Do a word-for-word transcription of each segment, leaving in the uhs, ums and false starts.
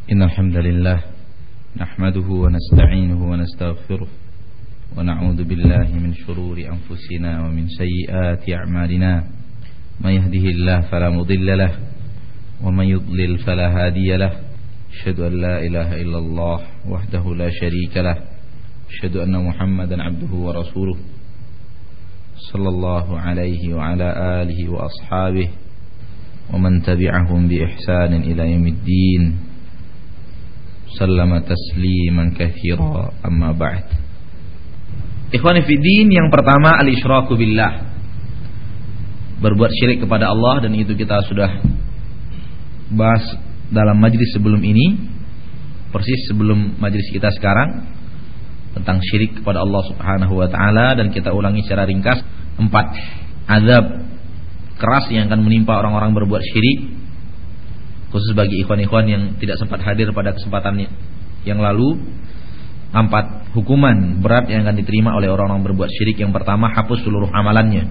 إن الحمد لله نحمده ونستعينه ونستغفره ونعوذ بالله من شرور أنفسنا ومن سيئات أعمالنا من يهده الله فلا مضل له ومن يضلل فلا هادي له أشهد أن لا إله إلا الله وحده لا شريك له أشهد أن محمدا عبده ورسوله صلى الله عليه وعلى آله وأصحابه ومن تبعهم بإحسان إلى يوم الدين sallama tasliman katsira amma ba'd. Ikhwani fi din, yang pertama al-isyraku billah, berbuat syirik kepada Allah, dan itu kita sudah bahas dalam majlis sebelum ini, persis sebelum majlis kita sekarang, tentang syirik kepada Allah Subhanahu wa taala, dan kita ulangi secara ringkas empat azab keras yang akan menimpa orang-orang berbuat syirik, khusus bagi ikhwan-ikhwan yang tidak sempat hadir pada kesempatan yang lalu. Empat hukuman berat yang akan diterima oleh orang-orang berbuat syirik. Yang pertama, hapus seluruh amalannya,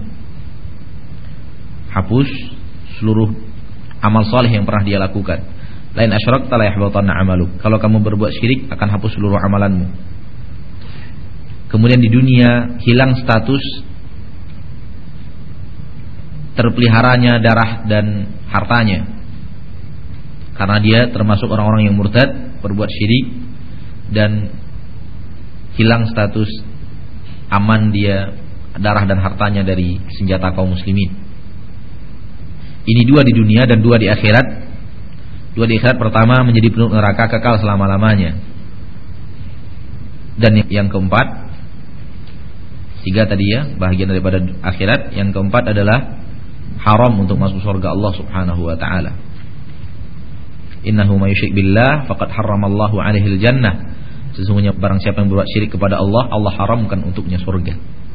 hapus seluruh amal saleh yang pernah dia lakukan. Lain asyrakta la yahbatanna amaluk, kalau kamu berbuat syirik akan hapus seluruh amalanmu. Kemudian di dunia hilang status terpeliharanya darah dan hartanya, karena dia termasuk orang-orang yang murtad, berbuat syirik, dan hilang status aman dia darah dan hartanya dari senjata kaum muslimin. Ini dua di dunia dan dua di akhirat. Dua di akhirat, pertama menjadi penduduk neraka kekal selama-lamanya. Dan yang keempat, tiga tadi ya, bahagian daripada akhirat. Yang keempat adalah haram untuk masuk surga Allah Subhanahu wa taala. Innahu may yusyrik billah faqad harramallahu alaihil jannah. Sesungguhnya barang siapa yang berbuat syirik kepada Allah, Allah haramkan untuknya surga.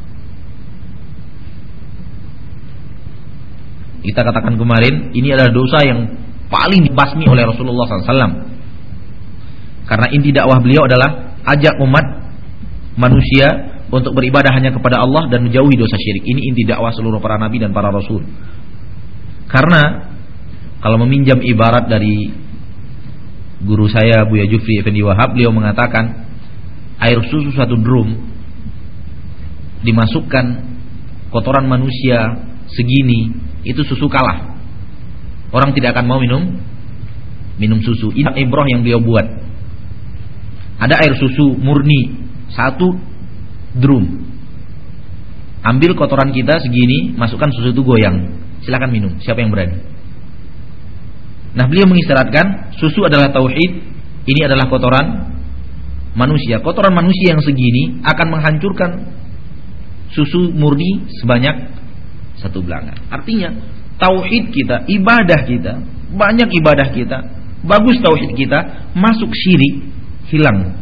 Kita katakan kemarin, ini adalah dosa yang paling dibasmi oleh Rasulullah sallallahu alaihi wasallam. Karena inti dakwah beliau adalah ajak umat manusia untuk beribadah hanya kepada Allah dan menjauhi dosa syirik. Ini inti dakwah seluruh para nabi dan para rasul. Karena kalau meminjam ibarat dari guru saya Buya Jufri Effendi Wahab, beliau mengatakan air susu satu drum dimasukkan kotoran manusia segini, itu susu kalah. Orang tidak akan mau minum minum susu. Ini ibrah yang beliau buat. Ada air susu murni satu drum, ambil kotoran kita segini, masukkan susu itu goyang, silakan minum, siapa yang berani? Nah, beliau mengisyaratkan susu adalah tauhid, ini adalah kotoran manusia. Kotoran manusia yang segini akan menghancurkan susu murni sebanyak satu belanga. Artinya tauhid kita, ibadah kita, banyak ibadah kita, bagus tauhid kita, masuk syirik, hilang.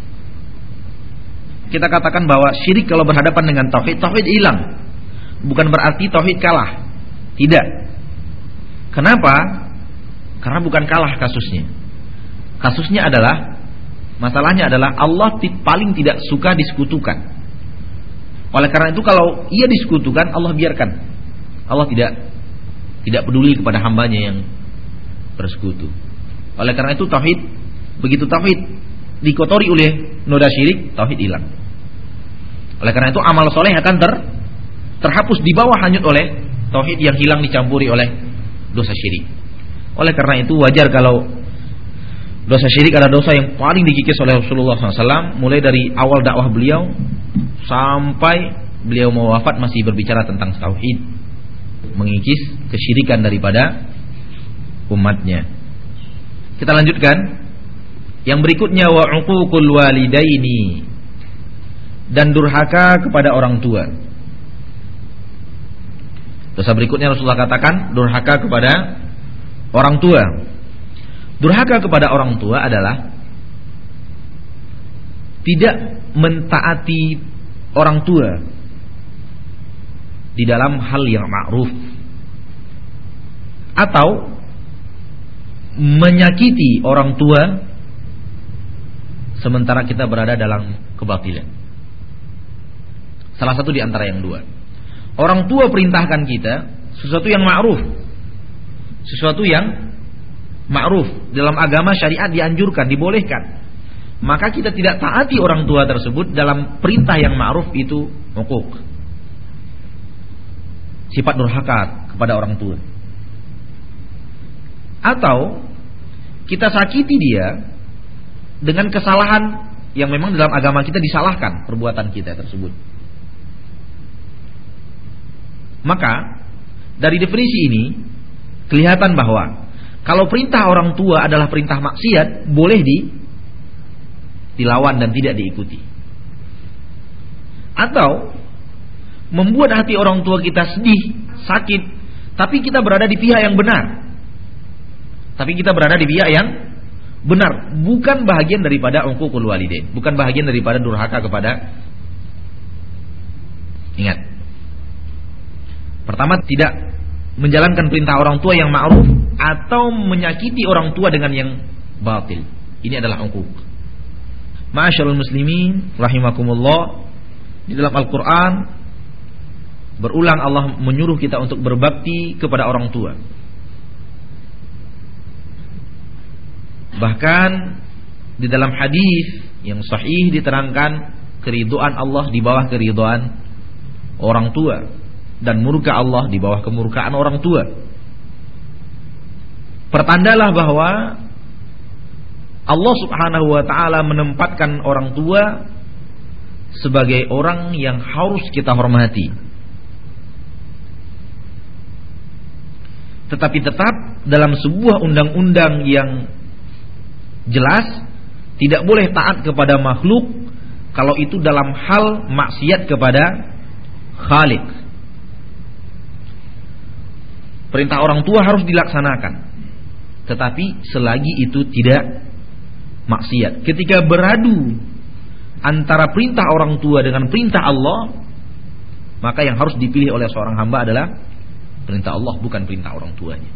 Kita katakan bahwa syirik kalau berhadapan dengan tauhid, tauhid hilang. Bukan berarti tauhid kalah. Tidak. Kenapa? Karena bukan kalah kasusnya. Kasusnya adalah, masalahnya adalah Allah paling tidak suka disekutukan. Oleh karena itu kalau ia disekutukan, Allah biarkan. Allah tidak tidak peduli kepada hambanya yang bersekutu. Oleh karena itu tauhid, begitu tauhid dikotori oleh noda syirik, tauhid hilang. Oleh karena itu amal soleh akan ter, terhapus di bawah hanyut oleh tauhid yang hilang dicampuri oleh dosa syirik. Oleh karena itu wajar kalau dosa syirik adalah dosa yang paling dikikis oleh Rasulullah sallallahu alaihi wasallam. Mulai dari awal dakwah beliau sampai beliau mau wafat masih berbicara tentang tauhid, mengikis kesyirikan daripada umatnya. Kita lanjutkan. Yang berikutnya, wa uququl walidaini, dan durhaka kepada orang tua. Dosa berikutnya Rasulullah katakan durhaka kepada orang tua. Durhaka kepada orang tua adalah tidak mentaati orang tua di dalam hal yang ma'ruf, atau menyakiti orang tua sementara kita berada dalam kebatilan. Salah satu di antara yang dua. Orang tua perintahkan kita sesuatu yang ma'ruf, sesuatu yang ma'ruf, dalam agama syariat dianjurkan, dibolehkan, maka kita tidak taati orang tua tersebut dalam perintah yang ma'ruf itu uquq, sifat durhaka kepada orang tua. Atau kita sakiti dia dengan kesalahan yang memang dalam agama kita disalahkan perbuatan kita tersebut. Maka dari definisi ini kelihatan bahwa kalau perintah orang tua adalah perintah maksiat, boleh di dilawan dan tidak diikuti. Atau membuat hati orang tua kita sedih, sakit, tapi kita berada di pihak yang benar. Tapi kita berada di pihak yang benar, bukan bahagian daripada uququl walidain, bukan bahagian daripada durhaka kepada. Ingat, pertama, tidak menjalankan perintah orang tua yang ma'ruf atau menyakiti orang tua dengan yang batil. Ini adalah uquq. Ma'asyiral muslimin rahimakumullah, di dalam Al-Qur'an berulang Allah menyuruh kita untuk berbakti kepada orang tua. Bahkan di dalam hadis yang sahih diterangkan keridhaan Allah di bawah keridhaan orang tua dan murka Allah di bawah kemurkaan orang tua. Pertandalah bahwa Allah Subhanahu wa taala menempatkan orang tua sebagai orang yang harus kita hormati. Tetapi tetap dalam sebuah undang-undang yang jelas, tidak boleh taat kepada makhluk kalau itu dalam hal maksiat kepada Khaliq. Perintah orang tua harus dilaksanakan, tetapi selagi itu tidak maksiat. Ketika beradu antara perintah orang tua dengan perintah Allah, maka yang harus dipilih oleh seorang hamba adalah perintah Allah, bukan perintah orang tuanya.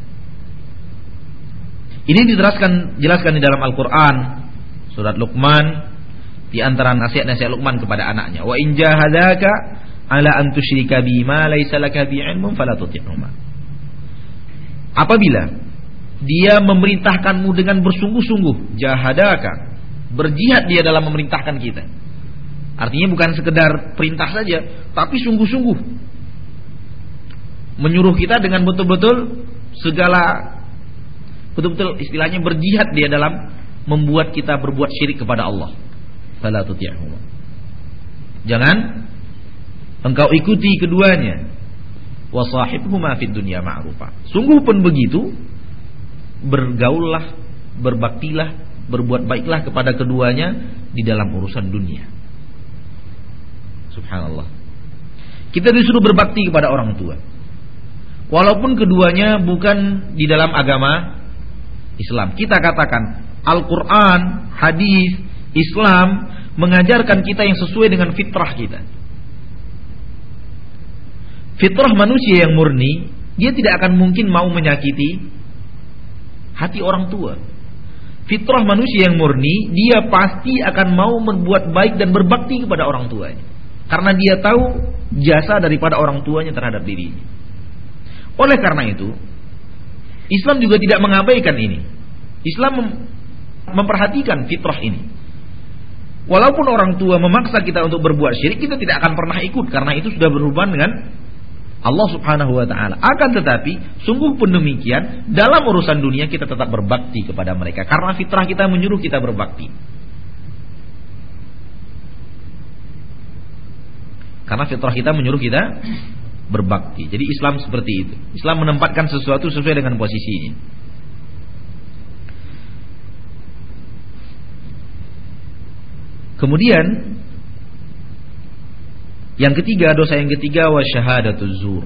Ini dijelaskan jelaskan di dalam Al-Qur'an surat Luqman, di antara nasihat-nasihat Luqman kepada anaknya, wa in jahadaka ala an tusyrika bima laysa laka bi ilmun fala tuti'huma. Apabila dia memerintahkanmu dengan bersungguh-sungguh, jahadaka, berjihad dia dalam memerintahkan kita. Artinya bukan sekedar perintah saja, tapi sungguh-sungguh menyuruh kita dengan betul-betul segala, betul-betul istilahnya berjihad dia dalam membuat kita berbuat syirik kepada Allah. Fala tuti'huma. Jangan engkau ikuti keduanya. Wa sahibhuma fid dunya ma'rufa. Sungguh pun begitu, bergaullah, berbaktilah, berbuat baiklah kepada keduanya di dalam urusan dunia. Subhanallah. Kita disuruh berbakti kepada orang tua, walaupun keduanya bukan di dalam agama Islam. Kita katakan Al-Quran, hadis, Islam mengajarkan kita yang sesuai dengan fitrah kita. Fitrah manusia yang murni, dia tidak akan mungkin mau menyakiti hati orang tua. Fitrah manusia yang murni, dia pasti akan mau berbuat baik dan berbakti kepada orang tuanya, karena dia tahu jasa daripada orang tuanya terhadap dirinya. Oleh karena itu, Islam juga tidak mengabaikan ini. Islam mem- memperhatikan fitrah ini. Walaupun orang tua memaksa kita untuk berbuat syirik, kita tidak akan pernah ikut, karena itu sudah berhubungan dengan Allah Subhanahu wa ta'ala. Akan tetapi sungguh pun demikian, dalam urusan dunia kita tetap berbakti kepada mereka, karena fitrah kita menyuruh kita berbakti. Karena fitrah kita menyuruh kita berbakti. Jadi Islam seperti itu. Islam menempatkan sesuatu sesuai dengan posisinya. Kemudian yang ketiga, dosa yang ketiga, wa syahadatuz zur,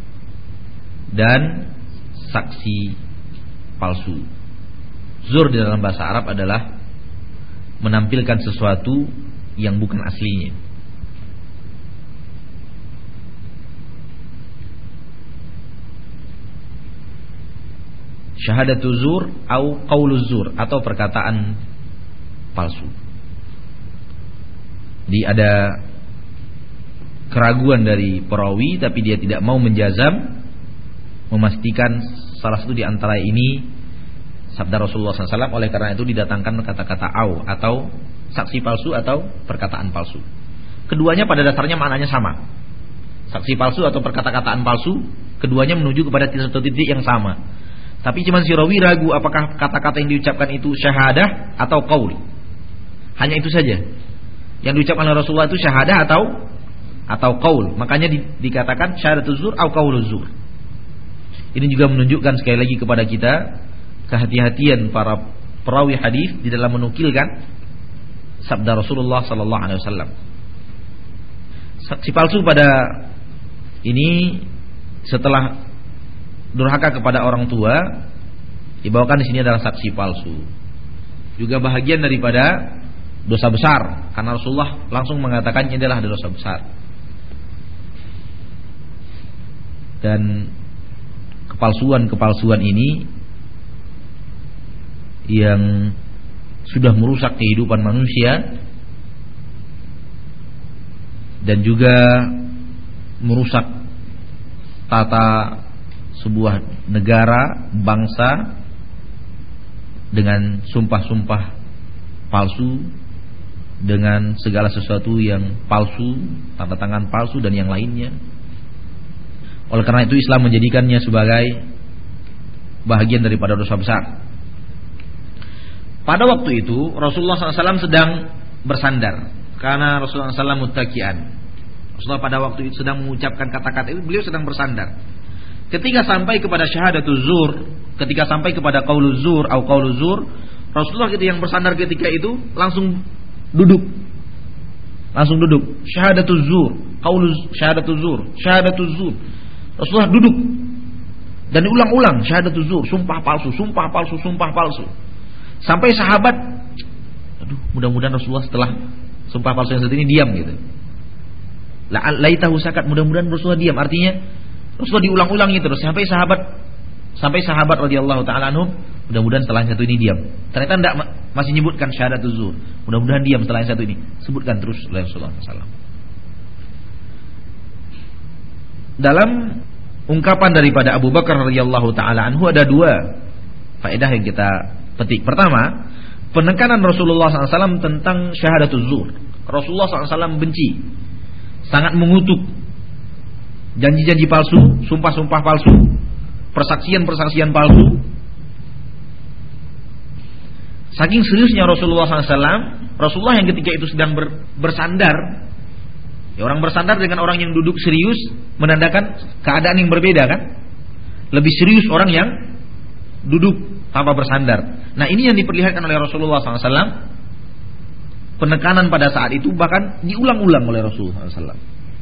dan saksi palsu. Zur di dalam bahasa Arab adalah menampilkan sesuatu yang bukan aslinya. Syahadatuz zur atau qauluz zur, atau perkataan palsu. Jadi ada keraguan dari perawi, tapi dia tidak mau menjazam, memastikan salah satu di antara ini sabda Rasulullah sallallahu alaihi wasallam. Oleh karena itu didatangkan kata-kata au atau saksi palsu atau perkataan palsu. Keduanya pada dasarnya maknanya sama. Saksi palsu atau perkata-kataan palsu, keduanya menuju kepada satu titik yang sama. Tapi cuma si rawi ragu apakah kata-kata yang diucapkan itu syahadah atau qaul. Hanya itu saja. Yang diucapkan oleh Rasulullah itu syahadah atau atau qaul. Makanya di, dikatakan syahadatuz zur atau qauluz zur. Ini juga menunjukkan sekali lagi kepada kita kehati-hatian para perawi hadis di dalam menukilkan sabda Rasulullah sallallahu alaihi wasallam. Saksi palsu pada ini setelah durhaka kepada orang tua dibawakan di sini adalah saksi palsu. Juga bahagian daripada dosa besar karena Rasulullah langsung mengatakan ini adalah dosa besar. Dan kepalsuan-kepalsuan ini yang sudah merusak kehidupan manusia dan juga merusak tata sebuah negara, bangsa dengan sumpah-sumpah palsu, dengan segala sesuatu yang palsu, tanda tangan palsu dan yang lainnya. Oleh karena itu Islam menjadikannya sebagai bahagian daripada dosa besar. Pada waktu itu Rasulullah sallallahu alaihi wasallam sedang bersandar karena Rasulullah sallallahu alaihi wasallam muttaqian. Rasulullah pada waktu itu sedang mengucapkan kata-kata itu, beliau sedang bersandar. Ketika sampai kepada syahadatuz zur, ketika sampai kepada qauluz zur atau qauluz zur, Rasulullah ketika yang bersandar ketika itu langsung duduk. Langsung duduk. Syahadatuz zur, qauluz syahadatuz zur, syahadatuz zur. Rasulullah duduk dan diulang-ulang syahadatuz zur, sumpah palsu, sumpah palsu, sumpah palsu. Sampai sahabat, aduh, mudah-mudahan Rasulullah setelah sumpah palsu yang satu ini diam gitu. La laitahu sakat, mudah-mudahan Rasulullah diam. Artinya Rasulullah diulang-ulangi terus sampai sahabat sampai sahabat radhiyallahu taala anhum, mudah-mudahan setelah yang satu ini diam. Ternyata tidak, masih nyebutkan syahadatuz zur. Mudah-mudahan diam setelah yang satu ini. Sebutkan terus oleh Rasulullah sallallahu alaihi wasallam. Dalam ungkapan daripada Abu Bakar radhiyallahu taala anhu ada dua faedah yang kita petik. Pertama, penekanan Rasulullah sallallahu alaihi wasallam tentang syahadatuz zur. Rasulullah sallallahu alaihi wasallam benci, sangat mengutuk janji-janji palsu, sumpah-sumpah palsu, persaksian-persaksian palsu. Saking seriusnya Rasulullah sallallahu alaihi wasallam, Rasulullah yang ketika itu sedang ber, bersandar. Ya, orang bersandar dengan orang yang duduk serius menandakan keadaan yang berbeda kan? Lebih serius orang yang duduk tanpa bersandar. Nah, ini yang diperlihatkan oleh Rasulullah sallallahu alaihi wasallam. Penekanan pada saat itu bahkan diulang-ulang oleh Rasulullah sallallahu alaihi wasallam.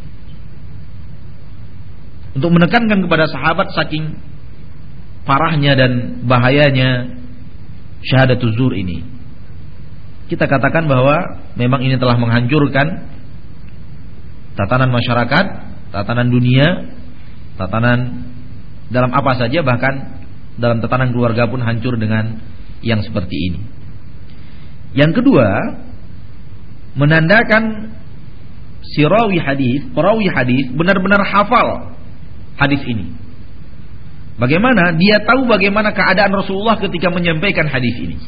Untuk menekankan kepada sahabat saking parahnya dan bahayanya syahadatuz zur ini. Kita katakan bahwa memang ini telah menghancurkan tatanan masyarakat, tatanan dunia, tatanan dalam apa saja, bahkan dalam tatanan keluarga pun hancur dengan yang seperti ini. Yang kedua, menandakan si rawi hadis, perawi hadis benar-benar hafal hadis ini. Bagaimana dia tahu bagaimana keadaan Rasulullah ketika menyampaikan hadis ini.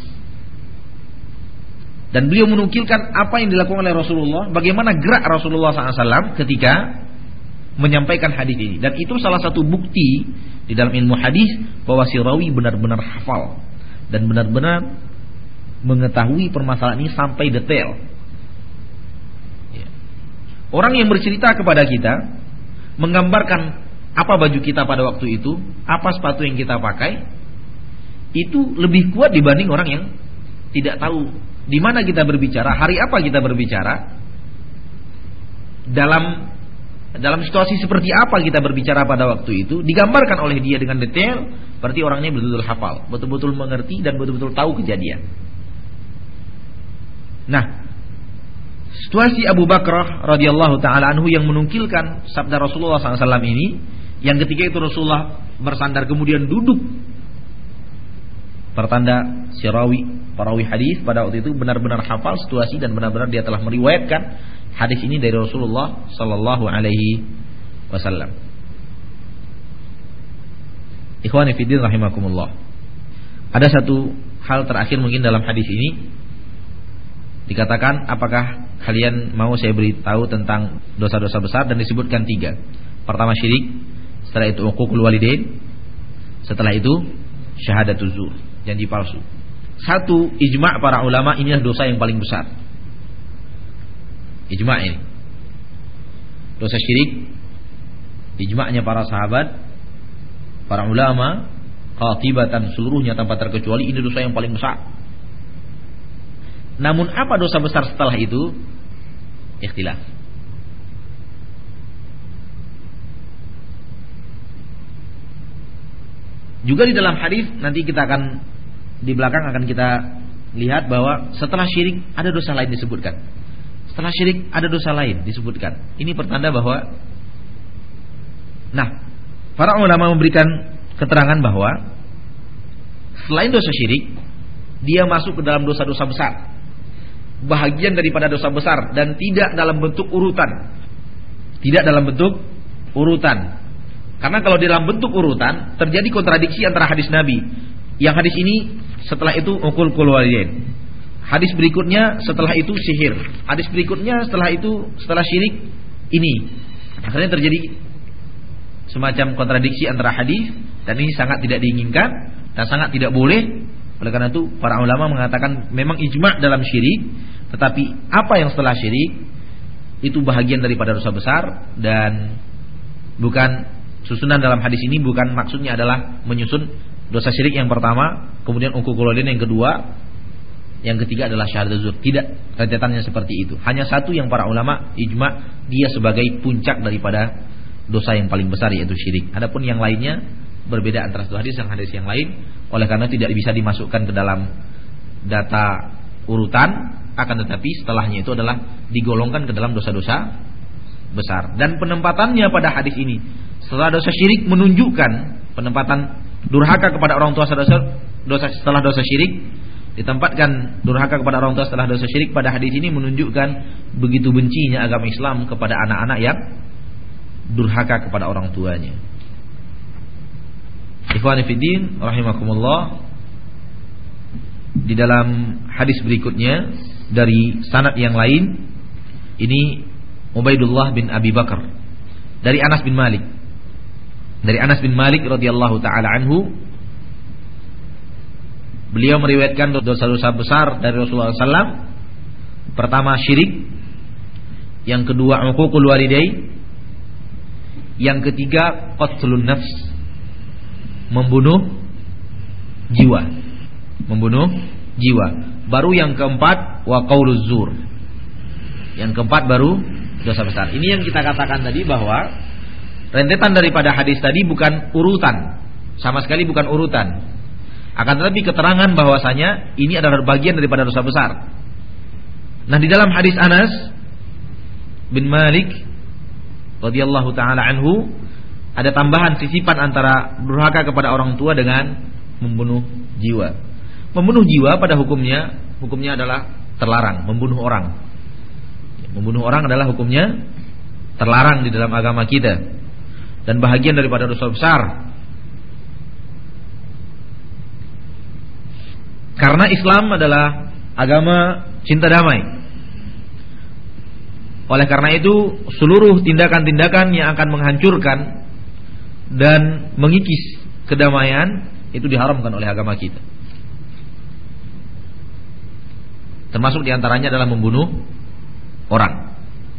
Dan beliau menukilkan apa yang dilakukan oleh Rasulullah, bagaimana gerak Rasulullah sallallahu alaihi wasallam ketika menyampaikan hadis ini. Dan itu salah satu bukti di dalam ilmu hadis bahwa si rawi benar-benar hafal dan benar-benar mengetahui permasalahan ini sampai detail. Orang yang bercerita kepada kita, menggambarkan apa baju kita pada waktu itu, apa sepatu yang kita pakai, itu lebih kuat dibanding orang yang tidak tahu di mana kita berbicara, hari apa kita berbicara, dalam dalam situasi seperti apa kita berbicara pada waktu itu, digambarkan oleh dia dengan detail. Berarti orangnya betul-betul hafal, betul-betul mengerti dan betul-betul tahu kejadian. Nah, situasi Abu Bakar radhiyallahu taala anhu yang menukilkan sabda Rasulullah sallallahu alaihi wasallam ini, yang ketika itu Rasulullah bersandar kemudian duduk, pertanda si rawi, perawi hadis pada waktu itu benar-benar hafal situasi dan benar-benar dia telah meriwayatkan hadis ini dari Rasulullah sallallahu alaihi wasallam. Ikhwani fi din rahimakumullah. Ada satu hal terakhir mungkin dalam hadis ini. Dikatakan, apakah kalian mau saya beritahu tentang dosa-dosa besar, dan disebutkan tiga. Pertama syirik, setelah itu uququl walidain, setelah itu syahadatuz zur, janji palsu. Satu ijma' para ulama, inilah dosa yang paling besar. Ijma' ini. Dosa syirik, ijma'nya para sahabat, para ulama, qatibatan seluruhnya tanpa terkecuali, ini dosa yang paling besar. Namun apa dosa besar setelah itu? Ikhtilaf. Juga di dalam hadis nanti kita akan di belakang akan kita lihat bahwa setelah syirik ada dosa lain disebutkan. Setelah syirik ada dosa lain disebutkan. Ini pertanda bahwa, nah, para ulama memberikan keterangan bahwa selain dosa syirik, dia masuk ke dalam dosa-dosa besar, bahagian daripada dosa besar, dan tidak dalam bentuk urutan. Tidak dalam bentuk urutan. Karena kalau dalam bentuk urutan terjadi kontradiksi antara hadis Nabi. Yang hadis ini setelah itu uqul walidain. Hadis berikutnya setelah itu sihir. Hadis berikutnya setelah itu setelah syirik ini. Akhirnya terjadi semacam kontradiksi antara hadis, dan ini sangat tidak diinginkan dan sangat tidak boleh. Oleh karena itu para ulama mengatakan memang ijma' dalam syirik, tetapi apa yang setelah syirik itu bahagian daripada dosa besar, dan bukan susunan dalam hadis ini bukan maksudnya adalah menyusun dosa syirik yang pertama, kemudian uququl walidain yang kedua, yang ketiga adalah syahadat zur. Tidak, rentetannya seperti itu. Hanya satu yang para ulama ijma' dia sebagai puncak daripada dosa yang paling besar, yaitu syirik. Adapun yang lainnya berbeda antara satu hadis dan hadis yang lain. Oleh karena tidak bisa dimasukkan ke dalam data urutan, akan tetapi setelahnya itu adalah digolongkan ke dalam dosa-dosa besar. Dan penempatannya pada hadis ini setelah dosa syirik menunjukkan penempatan durhaka kepada orang tua setelah dosa, dosa setelah dosa syirik, ditempatkan durhaka kepada orang tua setelah dosa syirik pada hadis ini menunjukkan begitu bencinya agama Islam kepada anak-anak yang durhaka kepada orang tuanya. Ikhwani fiddin rahimakumullah, di dalam hadis berikutnya dari sanad yang lain, ini Ubaidullah bin Abi Bakar dari Anas bin Malik. Dari Anas bin Malik radhiyallahu taala anhu, beliau meriwayatkan dosa-dosa besar dari Rasulullah sallallahu alaihi wasallam. Pertama syirik, yang kedua uququl walidain, yang ketiga qatlun nafs, membunuh jiwa. Membunuh jiwa. Baru yang keempat wa qauluz zur. Yang keempat baru dosa besar. Ini yang kita katakan tadi bahwa rentetan daripada hadis tadi bukan urutan, sama sekali bukan urutan. Akan tetapi keterangan bahwasanya ini adalah bagian daripada dosa besar. Nah, di dalam hadis Anas bin Malik radhiyallahu taala anhu ada tambahan sisipan antara durhaka kepada orang tua dengan membunuh jiwa. Membunuh jiwa pada hukumnya hukumnya adalah terlarang, membunuh orang. Membunuh orang adalah hukumnya terlarang di dalam agama kita dan bahagian daripada dosa besar. Karena Islam adalah agama cinta damai. Oleh karena itu seluruh tindakan-tindakan yang akan menghancurkan dan mengikis kedamaian itu diharamkan oleh agama kita. Termasuk diantaranya adalah membunuh orang.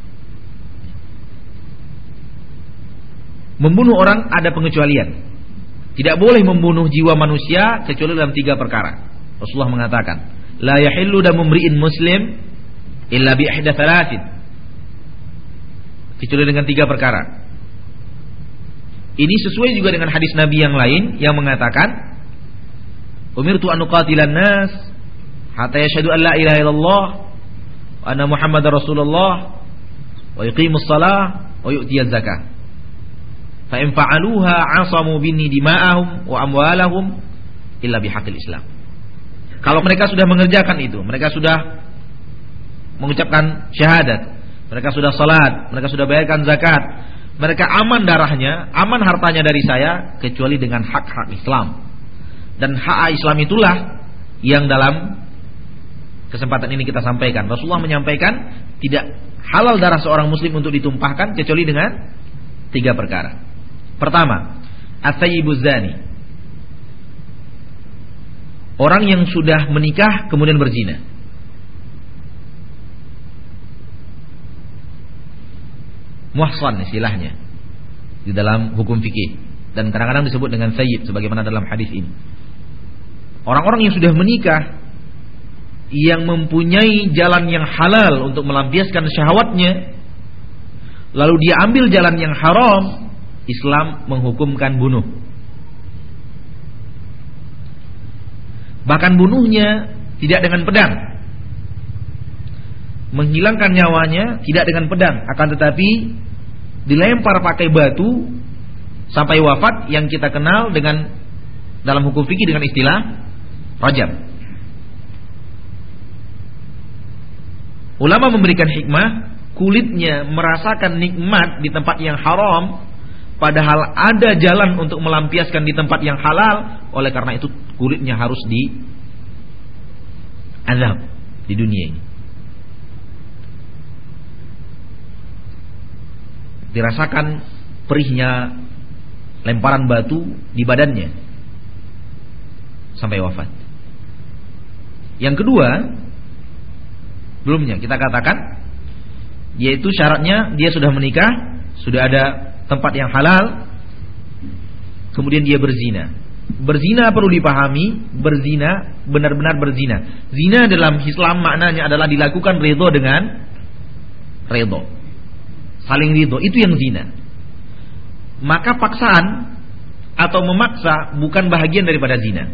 Membunuh orang ada pengecualian. Tidak boleh membunuh jiwa manusia kecuali dalam tiga perkara. Rasulullah mengatakan, la yahillu damu mri'in muslim illa bi ihda thalathin. Kecuali dengan tiga perkara. Ini sesuai juga dengan hadis Nabi yang lain yang mengatakan, umirtu an uqatilan nas hatta yashhadu an la ilaha illallah wa anna Muhammadar Rasulullah wa yuqimus shalah wa yu'tiyaz zakah. Fa in fa'aluha 'asamu binni dima'ahum wa amwalahum illa bihaqqil Islam. Kalau mereka sudah mengerjakan itu, mereka sudah mengucapkan syahadat, mereka sudah salat, mereka sudah bayarkan zakat, mereka aman darahnya, aman hartanya dari saya kecuali dengan hak-hak Islam. Dan hak Islam itulah yang dalam kesempatan ini kita sampaikan. Rasulullah menyampaikan tidak halal darah seorang muslim untuk ditumpahkan kecuali dengan tiga perkara. Pertama, as-sayyibuz zani, orang yang sudah menikah kemudian berzina. Muhsan istilahnya di dalam hukum fikih, dan kadang-kadang disebut dengan sayyid sebagaimana dalam hadis ini. Orang-orang yang sudah menikah, yang mempunyai jalan yang halal untuk melampiaskan syahwatnya, lalu dia ambil jalan yang haram, Islam menghukumkan bunuh. Bahkan bunuhnya tidak dengan pedang, menghilangkan nyawanya tidak dengan pedang, akan tetapi dilempar pakai batu sampai wafat, yang kita kenal dengan dalam hukum fikih dengan istilah rajam. Ulama memberikan hikmah, kulitnya merasakan nikmat di tempat yang haram, padahal ada jalan untuk melampiaskan di tempat yang halal. Oleh karena itu kulitnya harus di azab di dunia ini. Dirasakan perihnya lemparan batu di badannya sampai wafat. Yang kedua, belumnya kita katakan, yaitu syaratnya dia sudah menikah, sudah ada tempat yang halal, kemudian dia berzina. Berzina perlu dipahami, berzina benar-benar berzina. Zina dalam Islam maknanya adalah dilakukan ridho dengan ridho, saling ridho, itu yang zina. Maka paksaan atau memaksa bukan bahagian daripada zina,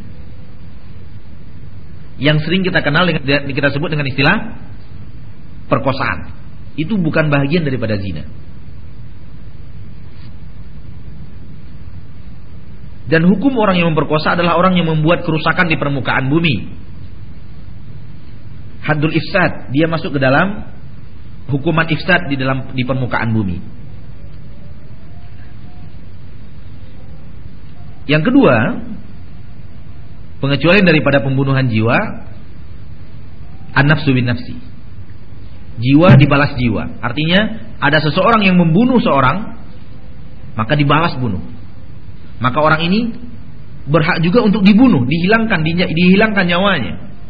yang sering kita kenal dengan, kita sebut dengan istilah perkosaan. Itu bukan bahagian daripada zina. Dan hukum orang yang memperkosa adalah orang yang membuat kerusakan di permukaan bumi. Haddul ifsad, dia masuk ke dalam hukuman ifsad di dalam di permukaan bumi. Yang kedua, pengecualian daripada pembunuhan jiwa, an-nafsu bin nafsi, jiwa dibalas jiwa. Artinya ada seseorang yang membunuh seorang, maka dibalas bunuh. Maka orang ini berhak juga untuk dibunuh, dihilangkan dihilangkan nyawanya,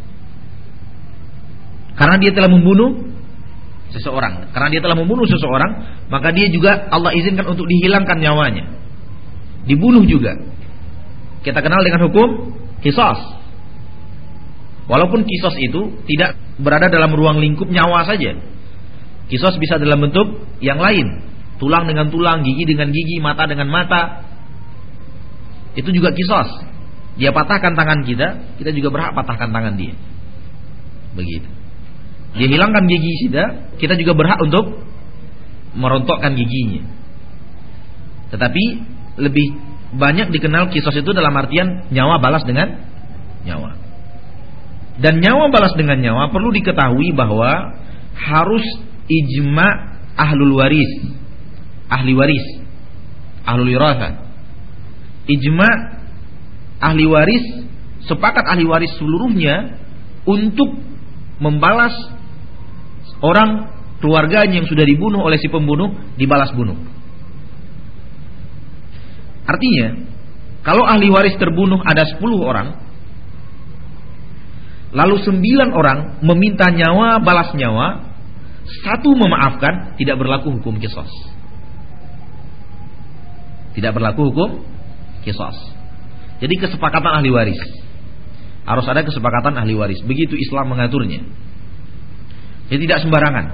karena dia telah membunuh seseorang. Karena dia telah membunuh seseorang, maka dia juga Allah izinkan untuk dihilangkan nyawanya, dibunuh juga. Kita kenal dengan hukum qisas. Walaupun qisas itu tidak berada dalam ruang lingkup nyawa saja. Qisas bisa dalam bentuk yang lain, tulang dengan tulang, gigi dengan gigi, mata dengan mata. Itu juga qisas. Dia patahkan tangan kita, kita juga berhak patahkan tangan dia. Begitu. Dia hilangkan gigi kita, kita juga berhak untuk merontokkan giginya. Tetapi lebih banyak dikenal qisas itu dalam artian nyawa balas dengan nyawa. Dan nyawa balas dengan nyawa perlu diketahui bahwa harus ijma ahlul waris, ahli waris, ahlul wirasah. Ijma ahli waris, sepakat ahli waris seluruhnya untuk membalas orang keluarganya yang sudah dibunuh oleh si pembunuh, dibalas bunuh. Artinya, kalau ahli waris terbunuh ada sepuluh orang, lalu sembilan orang meminta nyawa balas nyawa, satu memaafkan, tidak berlaku hukum qisas. Tidak berlaku hukum qisas. Jadi kesepakatan ahli waris, harus ada kesepakatan ahli waris. Begitu Islam mengaturnya. Jadi tidak sembarangan.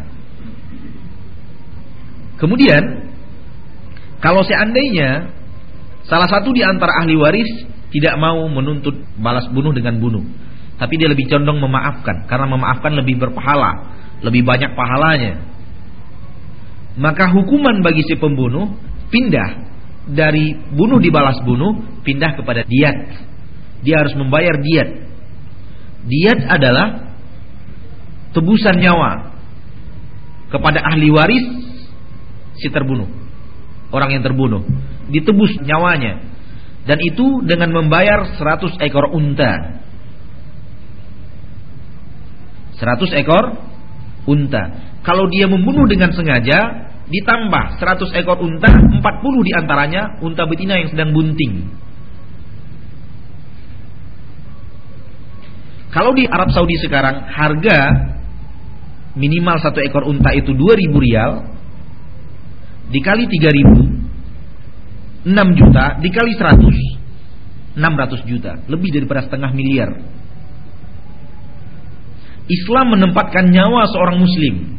Kemudian, kalau seandainya salah satu di antara ahli waris tidak mau menuntut balas bunuh dengan bunuh, tapi dia lebih condong memaafkan, karena memaafkan lebih berpahala, lebih banyak pahalanya, maka hukuman bagi si pembunuh pindah dari bunuh dibalas bunuh, pindah kepada diyat. Dia harus membayar diyat. Diyat adalah tebusan nyawa kepada ahli waris si terbunuh, orang yang terbunuh, ditebus nyawanya. Dan itu dengan membayar seratus ekor unta. seratus ekor unta. Kalau dia membunuh dengan sengaja, ditambah seratus ekor unta, empat puluh diantaranya unta betina yang sedang bunting. Kalau di Arab Saudi sekarang harga minimal satu ekor unta itu dua ribu rial, dikali tiga ribu, enam juta, dikali seratus, enam ratus juta, lebih daripada setengah miliar. Islam menempatkan nyawa seorang muslim,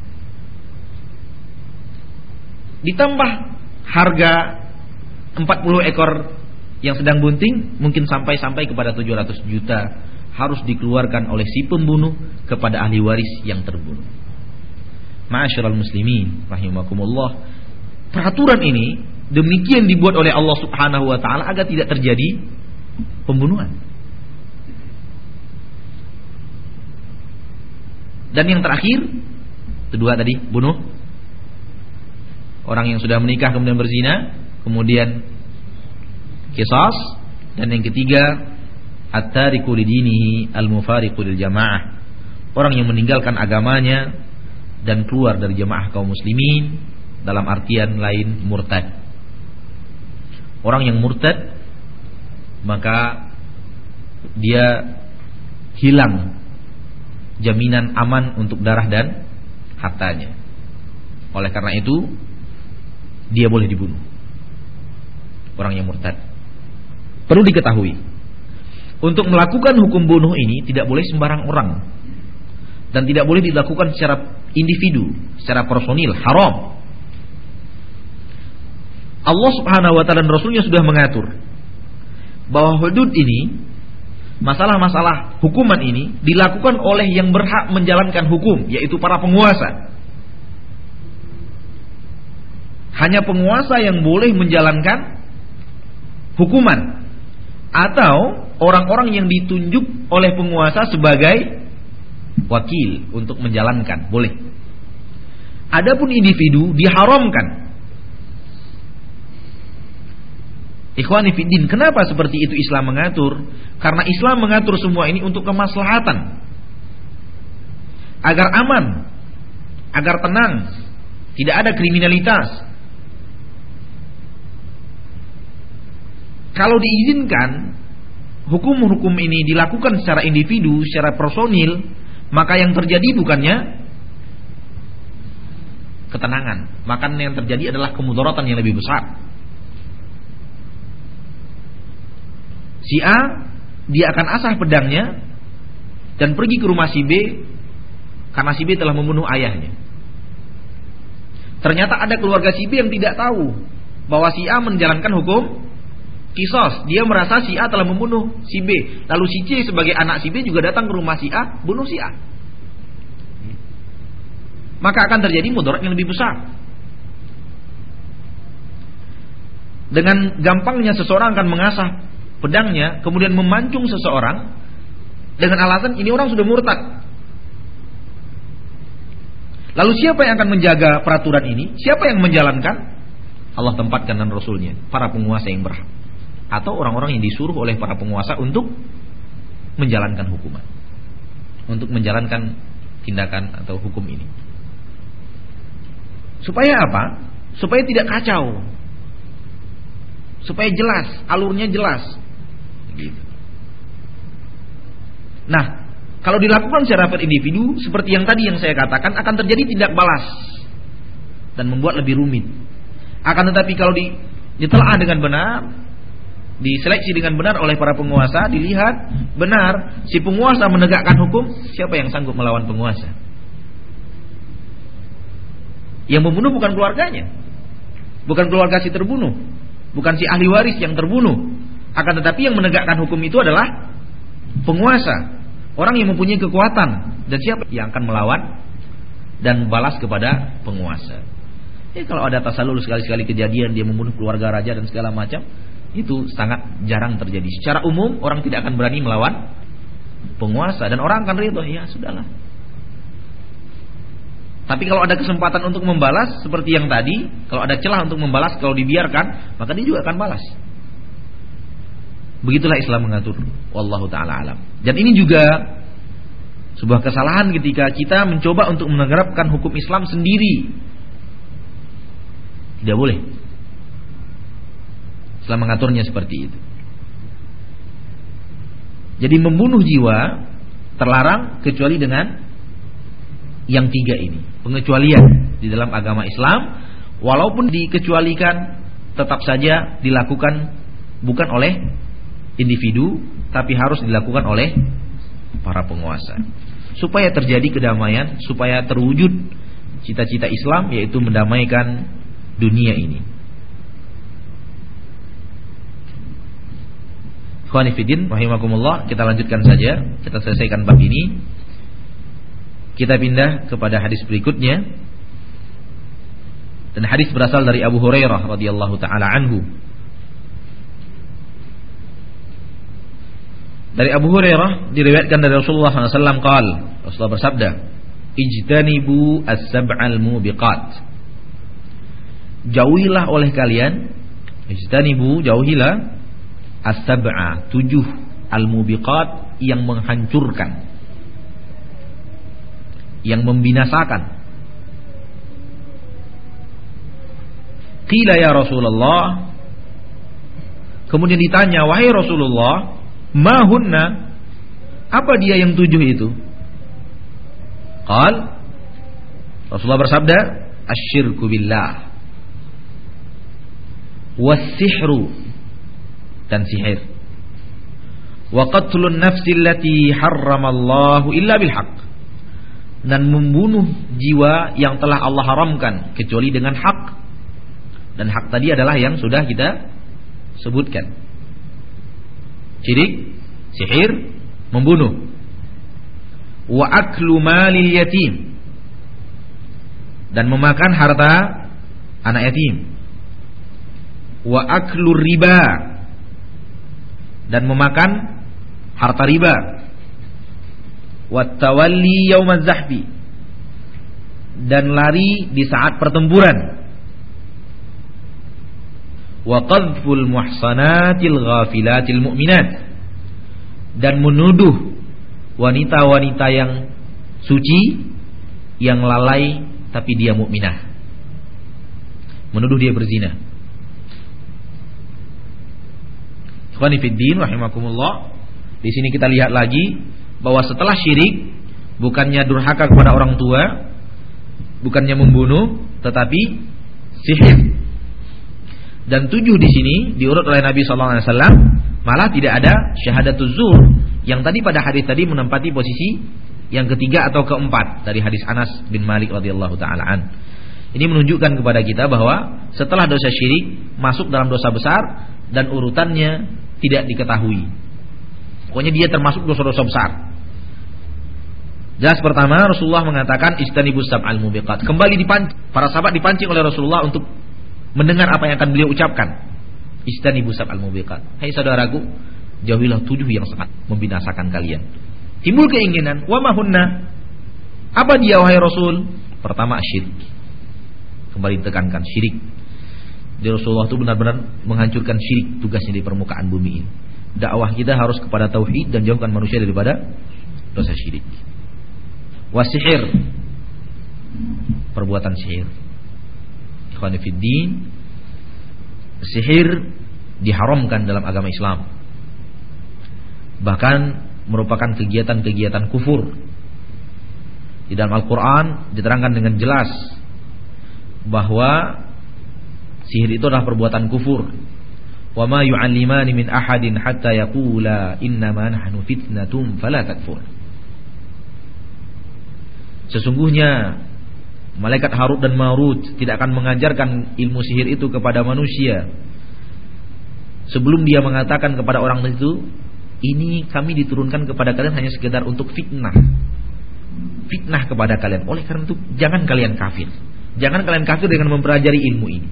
ditambah harga empat puluh ekor yang sedang bunting, mungkin sampai-sampai kepada tujuh ratus juta harus dikeluarkan oleh si pembunuh kepada ahli waris yang terbunuh. Ma'asyiral muslimin rahimakumullah, peraturan ini demikian dibuat oleh Allah Subhanahu wa taala agar tidak terjadi pembunuhan. Dan yang terakhir, kedua tadi, bunuh orang yang sudah menikah kemudian berzina, kemudian qisas, dan yang ketiga at-tariku lidinihi al-mufariqu lil jamaah, orang yang meninggalkan agamanya dan keluar dari jamaah kaum muslimin, dalam artian lain murtad. Orang yang murtad maka dia hilang jaminan aman untuk darah dan hartanya. Oleh karena itu dia boleh dibunuh, orang yang murtad. Perlu diketahui, untuk melakukan hukum bunuh ini tidak boleh sembarang orang, dan tidak boleh dilakukan secara individu, secara personil, haram. Allah Subhanahu wa taala dan Rasulnya sudah mengatur bahwa hudud ini, masalah-masalah hukuman ini dilakukan oleh yang berhak menjalankan hukum, yaitu para penguasa. Hanya penguasa yang boleh menjalankan hukuman, atau orang-orang yang ditunjuk oleh penguasa sebagai wakil untuk menjalankan, boleh. Adapun individu diharamkan. Ikhwani fiddin, kenapa seperti itu Islam mengatur? Karena Islam mengatur semua ini untuk kemaslahatan, agar aman, agar tenang, tidak ada kriminalitas. Kalau diizinkan hukum-hukum ini dilakukan secara individu, secara personil, maka yang terjadi bukannya ketenangan, maka yang terjadi adalah kemudaratan yang lebih besar. Si A, dia akan asah pedangnya dan pergi ke rumah si B, karena si B telah membunuh ayahnya. Ternyata ada keluarga si B yang tidak tahu bahwa si A menjalankan hukum qisas. Dia merasa si A telah membunuh si B. Lalu si C sebagai anak si B juga datang ke rumah si A, bunuh si A. Maka akan terjadi mudarat yang lebih besar. Dengan gampangnya seseorang akan mengasah pedangnya, kemudian memancung seseorang dengan alasan ini orang sudah murtad. Lalu siapa yang akan menjaga peraturan ini? Siapa yang menjalankan? Allah tempatkan dan Rasulnya, para penguasa yang berhak, atau orang-orang yang disuruh oleh para penguasa untuk menjalankan hukuman, untuk menjalankan tindakan atau hukum ini. Supaya apa? Supaya tidak kacau, supaya jelas, alurnya jelas. Nah, kalau dilakukan secara per individu, seperti yang tadi yang saya katakan, akan terjadi tindak balas dan membuat lebih rumit. Akan tetapi kalau ditelaah dengan benar, diseleksi dengan benar oleh para penguasa, dilihat benar si penguasa menegakkan hukum, siapa yang sanggup melawan penguasa? Yang membunuh bukan keluarganya, bukan keluarga si terbunuh, bukan si ahli waris yang terbunuh. Akan tetapi yang menegakkan hukum itu adalah penguasa, orang yang mempunyai kekuatan. Dan siapa yang akan melawan dan balas kepada penguasa? Ya, kalau ada tasalul sekali-sekali kejadian dia membunuh keluarga raja dan segala macam, itu sangat jarang terjadi. Secara umum orang tidak akan berani melawan penguasa, dan orang akan ridho, ya sudahlah. Tapi kalau ada kesempatan untuk membalas seperti yang tadi, kalau ada celah untuk membalas, kalau dibiarkan, maka dia juga akan balas. Begitulah Islam mengatur. Wallahu ta'ala alam. Dan ini juga sebuah kesalahan ketika kita mencoba untuk menerapkan hukum Islam sendiri. Tidak boleh. Islam mengaturnya seperti itu. Jadi membunuh jiwa terlarang kecuali dengan yang tiga ini. Pengecualian di dalam agama Islam, walaupun dikecualikan tetap saja dilakukan bukan oleh individu, tapi harus dilakukan oleh para penguasa. Supaya terjadi kedamaian, supaya terwujud cita-cita Islam, yaitu mendamaikan dunia ini. Ikhwani fillah rahimakumullah, kita lanjutkan saja, kita selesaikan bab ini. Kita pindah kepada hadis berikutnya. Dan hadis berasal dari Abu Hurairah radhiyallahu taala anhu. Dari Abu Hurairah diriwayatkan dari Rasulullah sallallahu alaihi wasallam qaal, Rasulullah bersabda, "Ijtanibu as-sab'al mubiqat." Jauhilah oleh kalian, ijtanibu, jauhilah as-sab'a, tujuh al-mubiqat yang menghancurkan, yang membinasakan. Qila ya Rasulullah, kemudian ditanya, wahai Rasulullah, ma hunna, apa dia yang tujuh itu? Qal, Rasulullah bersabda, asyirku billah, was-sihru, dan sihir, wa qatlun nafsi allati harramallahu illa bil haqq, dan membunuh jiwa yang telah Allah haramkan kecuali dengan hak. Dan hak tadi adalah yang sudah kita sebutkan. Syirik, sihir, membunuh. Wa aklu malil yatim, dan memakan harta anak yatim. Wa aklu riba, dan memakan harta riba. Wa tawalli yaumaz zahfi, dan lari di saat pertempuran. Wa qadhful muhsanatil ghafilatil mu'minat, dan menuduh wanita-wanita yang suci yang lalai tapi dia mukminah, menuduh dia berzina. Ikhwani fid din rahimakumullah, di sini kita lihat lagi bahwa setelah syirik bukannya durhaka kepada orang tua, bukannya membunuh, tetapi sihir. Dan tujuh di sini diurut oleh Nabi sallallahu alaihi wasallam, malah tidak ada syahadatuz zur yang tadi pada hadis tadi menempati posisi yang ketiga atau keempat dari hadis Anas bin Malik radhiyallahu taala an. Ini menunjukkan kepada kita bahwa setelah dosa syirik masuk dalam dosa besar dan urutannya tidak diketahui. Pokoknya dia termasuk dosa-dosa besar. Jelas pertama Rasulullah mengatakan istanibus sab'al mubiqat. Kembali dipancing, para sahabat dipancing oleh Rasulullah untuk mendengar apa yang akan beliau ucapkan. Istanibus sab'al mubiqat. Hai saudaraku, jauhilah tujuh yang sangat membinasakan kalian. Timbul keinginan, wa ma hunna? Apa dia wahai Rasul? Pertama syirik. Kembali ditekankan syirik. Jadi Rasulullah itu benar-benar menghancurkan syirik tugasnya di permukaan bumi ini. Dakwah kita harus kepada tauhid dan jauhkan manusia daripada dosa syirik. Wasihir, perbuatan sihir. Ikhwani fid din, sihir diharamkan dalam agama Islam. Bahkan merupakan kegiatan-kegiatan kufur. Di dalam Al-Quran diterangkan dengan jelas bahwa sihir itu adalah perbuatan kufur. Wa ma yu'allimani min ahadin hatta yaqula innama nahnu fitnatum fala takfur. Sesungguhnya malaikat Harut dan Marut tidak akan mengajarkan ilmu sihir itu kepada manusia sebelum dia mengatakan kepada orang itu, ini kami diturunkan kepada kalian hanya sekedar untuk fitnah. Fitnah kepada kalian. Oleh karena itu jangan kalian kafir. Jangan kalian kafir dengan mempelajari ilmu ini.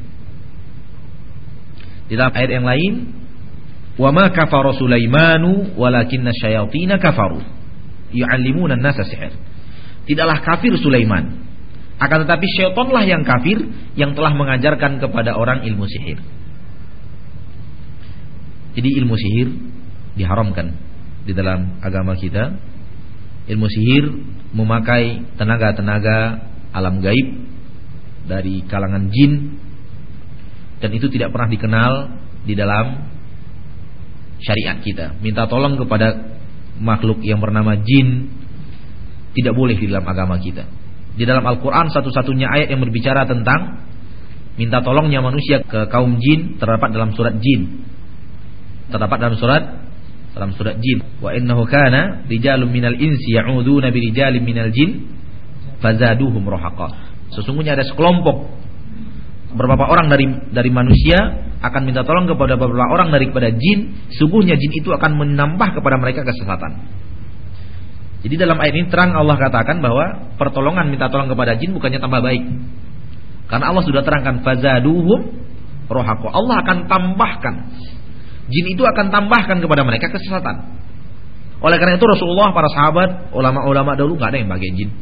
Di dalam ayat yang lain, wa ma kafara Sulaimanu walakinna syayatina kafaru yu'allimuna an-nasa sihr. Tidaklah kafir Sulaiman, akan tetapi syaitanlah yang kafir yang telah mengajarkan kepada orang ilmu sihir. Jadi ilmu sihir diharamkan di dalam agama kita. Ilmu sihir memakai tenaga-tenaga alam gaib dari kalangan jin, dan itu tidak pernah dikenal di dalam syariat kita. Minta tolong kepada makhluk yang bernama jin tidak boleh di dalam agama kita. Di dalam Al-Quran satu-satunya ayat yang berbicara tentang minta tolongnya manusia ke kaum jin terdapat dalam surat jin. Terdapat dalam surat dalam surat jin. Wa innahu kana rijalun minal insi ya'uduna birijalin minal jin fazaduhum rahaqa. Sesungguhnya ada sekelompok beberapa orang dari dari manusia akan minta tolong kepada beberapa orang daripada jin, sungguhnya jin itu akan menambah kepada mereka kesesatan. Jadi dalam ayat ini terang Allah katakan bahwa pertolongan minta tolong kepada jin bukannya tambah baik. Karena Allah sudah terangkan fazaduhum rahaqa. Allah akan tambahkan. Jin itu akan tambahkan kepada mereka kesesatan. Oleh karena itu Rasulullah, para sahabat, ulama-ulama dahulu enggak ada yang pakai jin.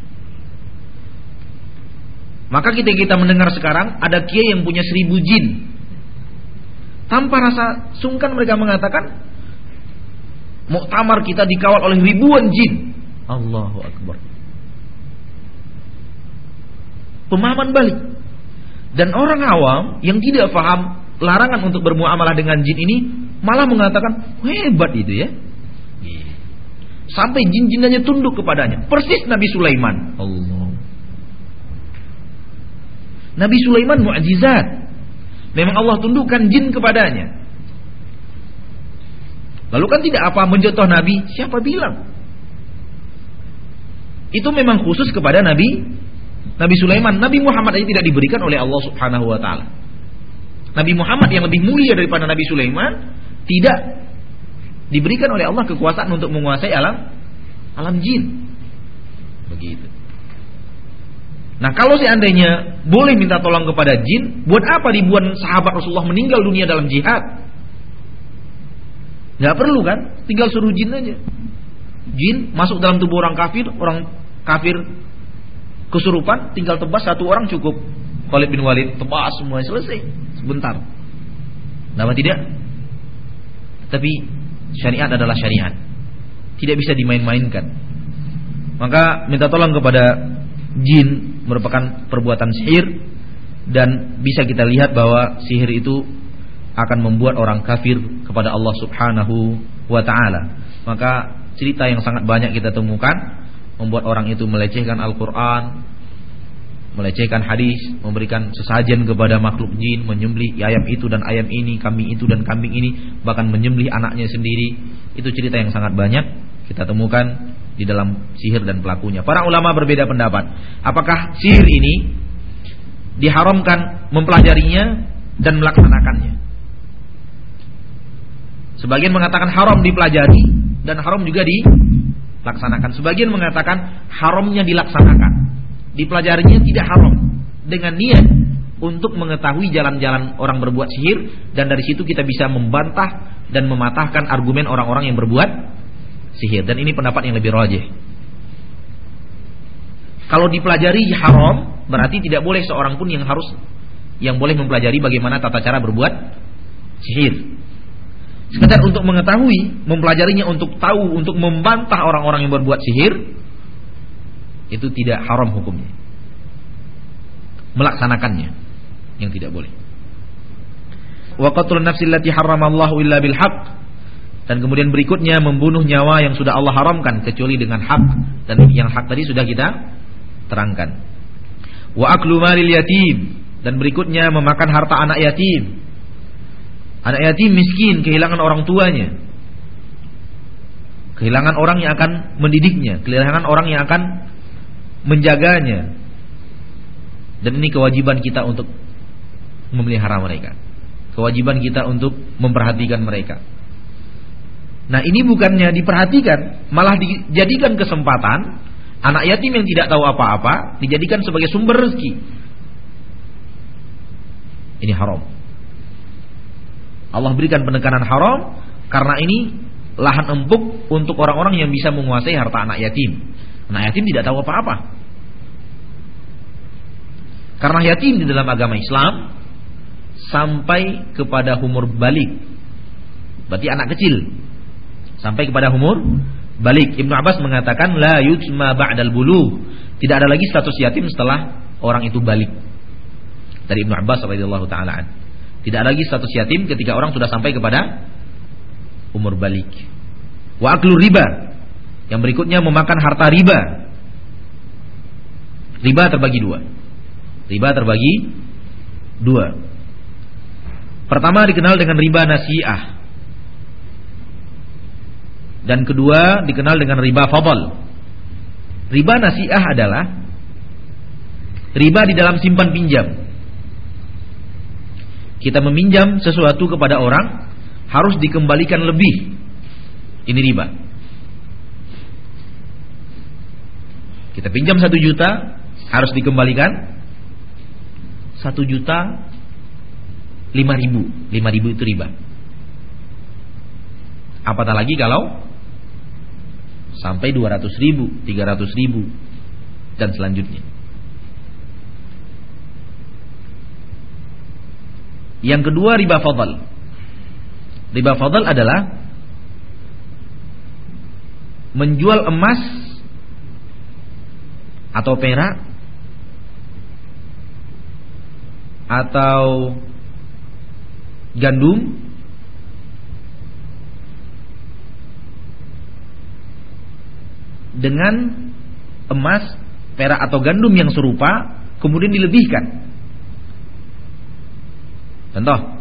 Maka kita kita mendengar sekarang ada kiai yang punya seribu jin. Tanpa rasa sungkan mereka mengatakan muktamar kita dikawal oleh ribuan jin. Allahu Akbar. Pemahaman balik. Dan orang awam yang tidak paham larangan untuk bermuamalah dengan jin ini malah mengatakan hebat itu ya. Sampai jin-jinannya tunduk kepadanya. Persis Nabi Sulaiman. Allah. Nabi Sulaiman mukjizat. Memang Allah tundukkan jin kepadanya. Lalu kan tidak apa menjotoh Nabi, siapa bilang? Itu memang khusus kepada Nabi Nabi Sulaiman. Nabi Muhammad aja tidak diberikan oleh Allah Subhanahu wa taala. Nabi Muhammad yang lebih mulia daripada Nabi Sulaiman tidak diberikan oleh Allah kekuasaan untuk menguasai alam alam jin. Begitu. Nah, kalau seandainya boleh minta tolong kepada jin, buat apa ribuan sahabat Rasulullah meninggal dunia dalam jihad? Gak perlu kan? Tinggal suruh jin aja. Jin masuk dalam tubuh orang kafir, orang kafir kesurupan, tinggal tebas satu orang cukup. Khalid bin Walid tebas semua, selesai sebentar. Nama tidak? Tapi syariat adalah syariat, tidak bisa dimain-mainkan. Maka minta tolong kepada jin merupakan perbuatan sihir, dan bisa kita lihat bahwa sihir itu akan membuat orang kafir kepada Allah Subhanahu wa taala. Maka cerita yang sangat banyak kita temukan membuat orang itu melecehkan Al-Qur'an, melecehkan hadis, memberikan sesajen kepada makhluk jin, menyembelih ayam itu dan ayam ini, kambing itu dan kambing ini, bahkan menyembelih anaknya sendiri. Itu cerita yang sangat banyak kita temukan di dalam sihir dan pelakunya. Para ulama berbeda pendapat. Apakah sihir ini diharamkan mempelajarinya dan melaksanakannya? Sebagian mengatakan haram dipelajari dan haram juga dilaksanakan. Sebagian mengatakan haramnya dilaksanakan. Dipelajarinya tidak haram, dengan niat untuk mengetahui jalan-jalan orang berbuat sihir, dan dari situ kita bisa membantah dan mematahkan argumen orang-orang yang berbuat sihir. Dan ini pendapat yang lebih rajih. Kalau dipelajari haram, berarti tidak boleh seorang pun yang harus yang boleh mempelajari bagaimana tata cara berbuat sihir. Sekedar untuk mengetahui, mempelajarinya untuk tahu, untuk membantah orang-orang yang berbuat sihir, itu tidak haram hukumnya. Melaksanakannya yang tidak boleh. Wa qatlun nafsi allati harramallahu illa bil haqq. Dan kemudian berikutnya membunuh nyawa yang sudah Allah haramkan kecuali dengan hak, dan yang hak tadi sudah kita terangkan. Wa aklu malil yatim, dan berikutnya memakan harta anak yatim. Anak yatim miskin, kehilangan orang tuanya, kehilangan orang yang akan mendidiknya, kehilangan orang yang akan menjaganya. Dan ini kewajiban kita untuk memelihara mereka, kewajiban kita untuk memperhatikan mereka. Nah, ini bukannya diperhatikan, malah dijadikan kesempatan. Anak yatim yang tidak tahu apa-apa dijadikan sebagai sumber rezeki. Ini haram. Allah berikan penekanan haram karena ini lahan empuk untuk orang-orang yang bisa menguasai harta anak yatim. Anak yatim tidak tahu apa-apa. Karena yatim di dalam agama Islam sampai kepada umur balik, berarti anak kecil, sampai kepada umur balik. Ibnu Abbas mengatakan la yutma ba'dal bulugh, tidak ada lagi status yatim setelah orang itu balik. Dari Ibnu Abbas radhiyallahu taala an, tidak ada lagi status yatim ketika orang sudah sampai kepada umur balik. Wa aklu riba, yang berikutnya memakan harta riba. Riba terbagi dua. Riba terbagi dua. Pertama dikenal dengan riba nasi'ah, dan kedua dikenal dengan riba fadl. Riba nasi'ah adalah riba di dalam simpan pinjam. Kita meminjam sesuatu kepada orang, harus dikembalikan lebih. Ini riba. Kita pinjam satu juta, harus dikembalikan satu juta lima ribu. Lima ribu itu riba. Apatah lagi kalau sampai dua ratus ribu, tiga ratus ribu, dan selanjutnya. Yang kedua riba fadl. Riba fadl adalah menjual emas atau perak atau gandum dengan emas, perak atau gandum yang serupa, kemudian dilebihkan. Contoh,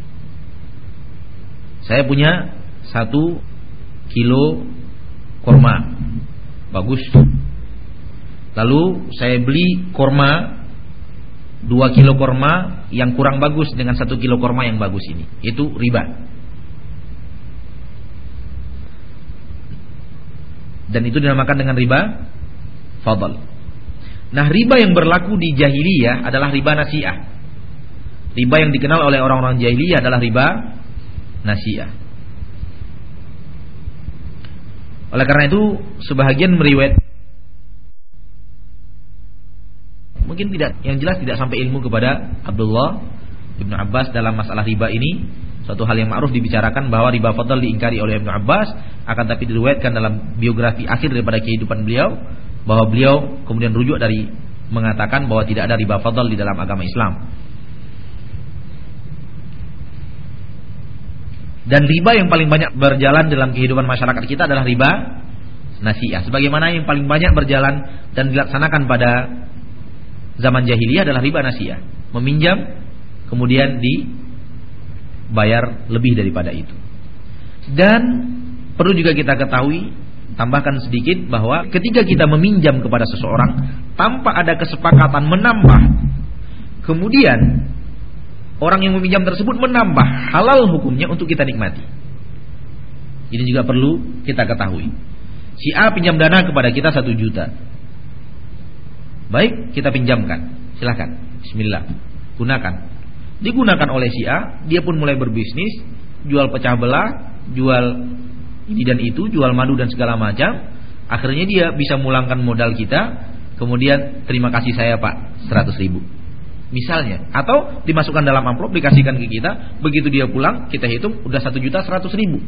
saya punya satu kilo korma bagus, lalu saya beli korma dua kilo korma yang kurang bagus dengan satu kilo korma yang bagus, ini itu riba. Dan itu dinamakan dengan riba fadl. Nah, riba yang berlaku di jahiliyah adalah riba nasi'ah. Riba yang dikenal oleh orang-orang jahiliyah adalah riba nasi'ah. Oleh karena itu sebahagian meriwayat, mungkin tidak, yang jelas tidak sampai ilmu kepada Abdullah Ibnu Abbas dalam masalah riba ini. Suatu hal yang ma'ruf dibicarakan bahwa riba fadl diingkari oleh Ibnu Abbas, akan tapi diriwayatkan dalam biografi akhir daripada kehidupan beliau bahwa beliau kemudian rujuk dari mengatakan bahwa tidak ada riba fadl di dalam agama Islam. Dan riba yang paling banyak berjalan dalam kehidupan masyarakat kita adalah riba nasi'ah. Sebagaimana yang paling banyak berjalan dan dilaksanakan pada zaman jahiliyah adalah riba nasi'ah. Meminjam kemudian dibayar lebih daripada itu. Dan perlu juga kita ketahui, tambahkan sedikit, bahwa ketika kita meminjam kepada seseorang tanpa ada kesepakatan menambah, kemudian orang yang meminjam tersebut menambah, halal hukumnya untuk kita nikmati. Ini juga perlu kita ketahui. Si A pinjam dana kepada kita satu juta. Baik, kita pinjamkan. Silahkan, bismillah, gunakan. Digunakan oleh si A, dia pun mulai berbisnis, jual pecah belah, jual ini dan itu, jual madu dan segala macam. Akhirnya dia bisa mulangkan modal kita, kemudian terima kasih saya Pak, seratus ribu misalnya, atau dimasukkan dalam amplop dikasihkan ke kita. Begitu dia pulang, kita hitung udah satu juta seratus ribu.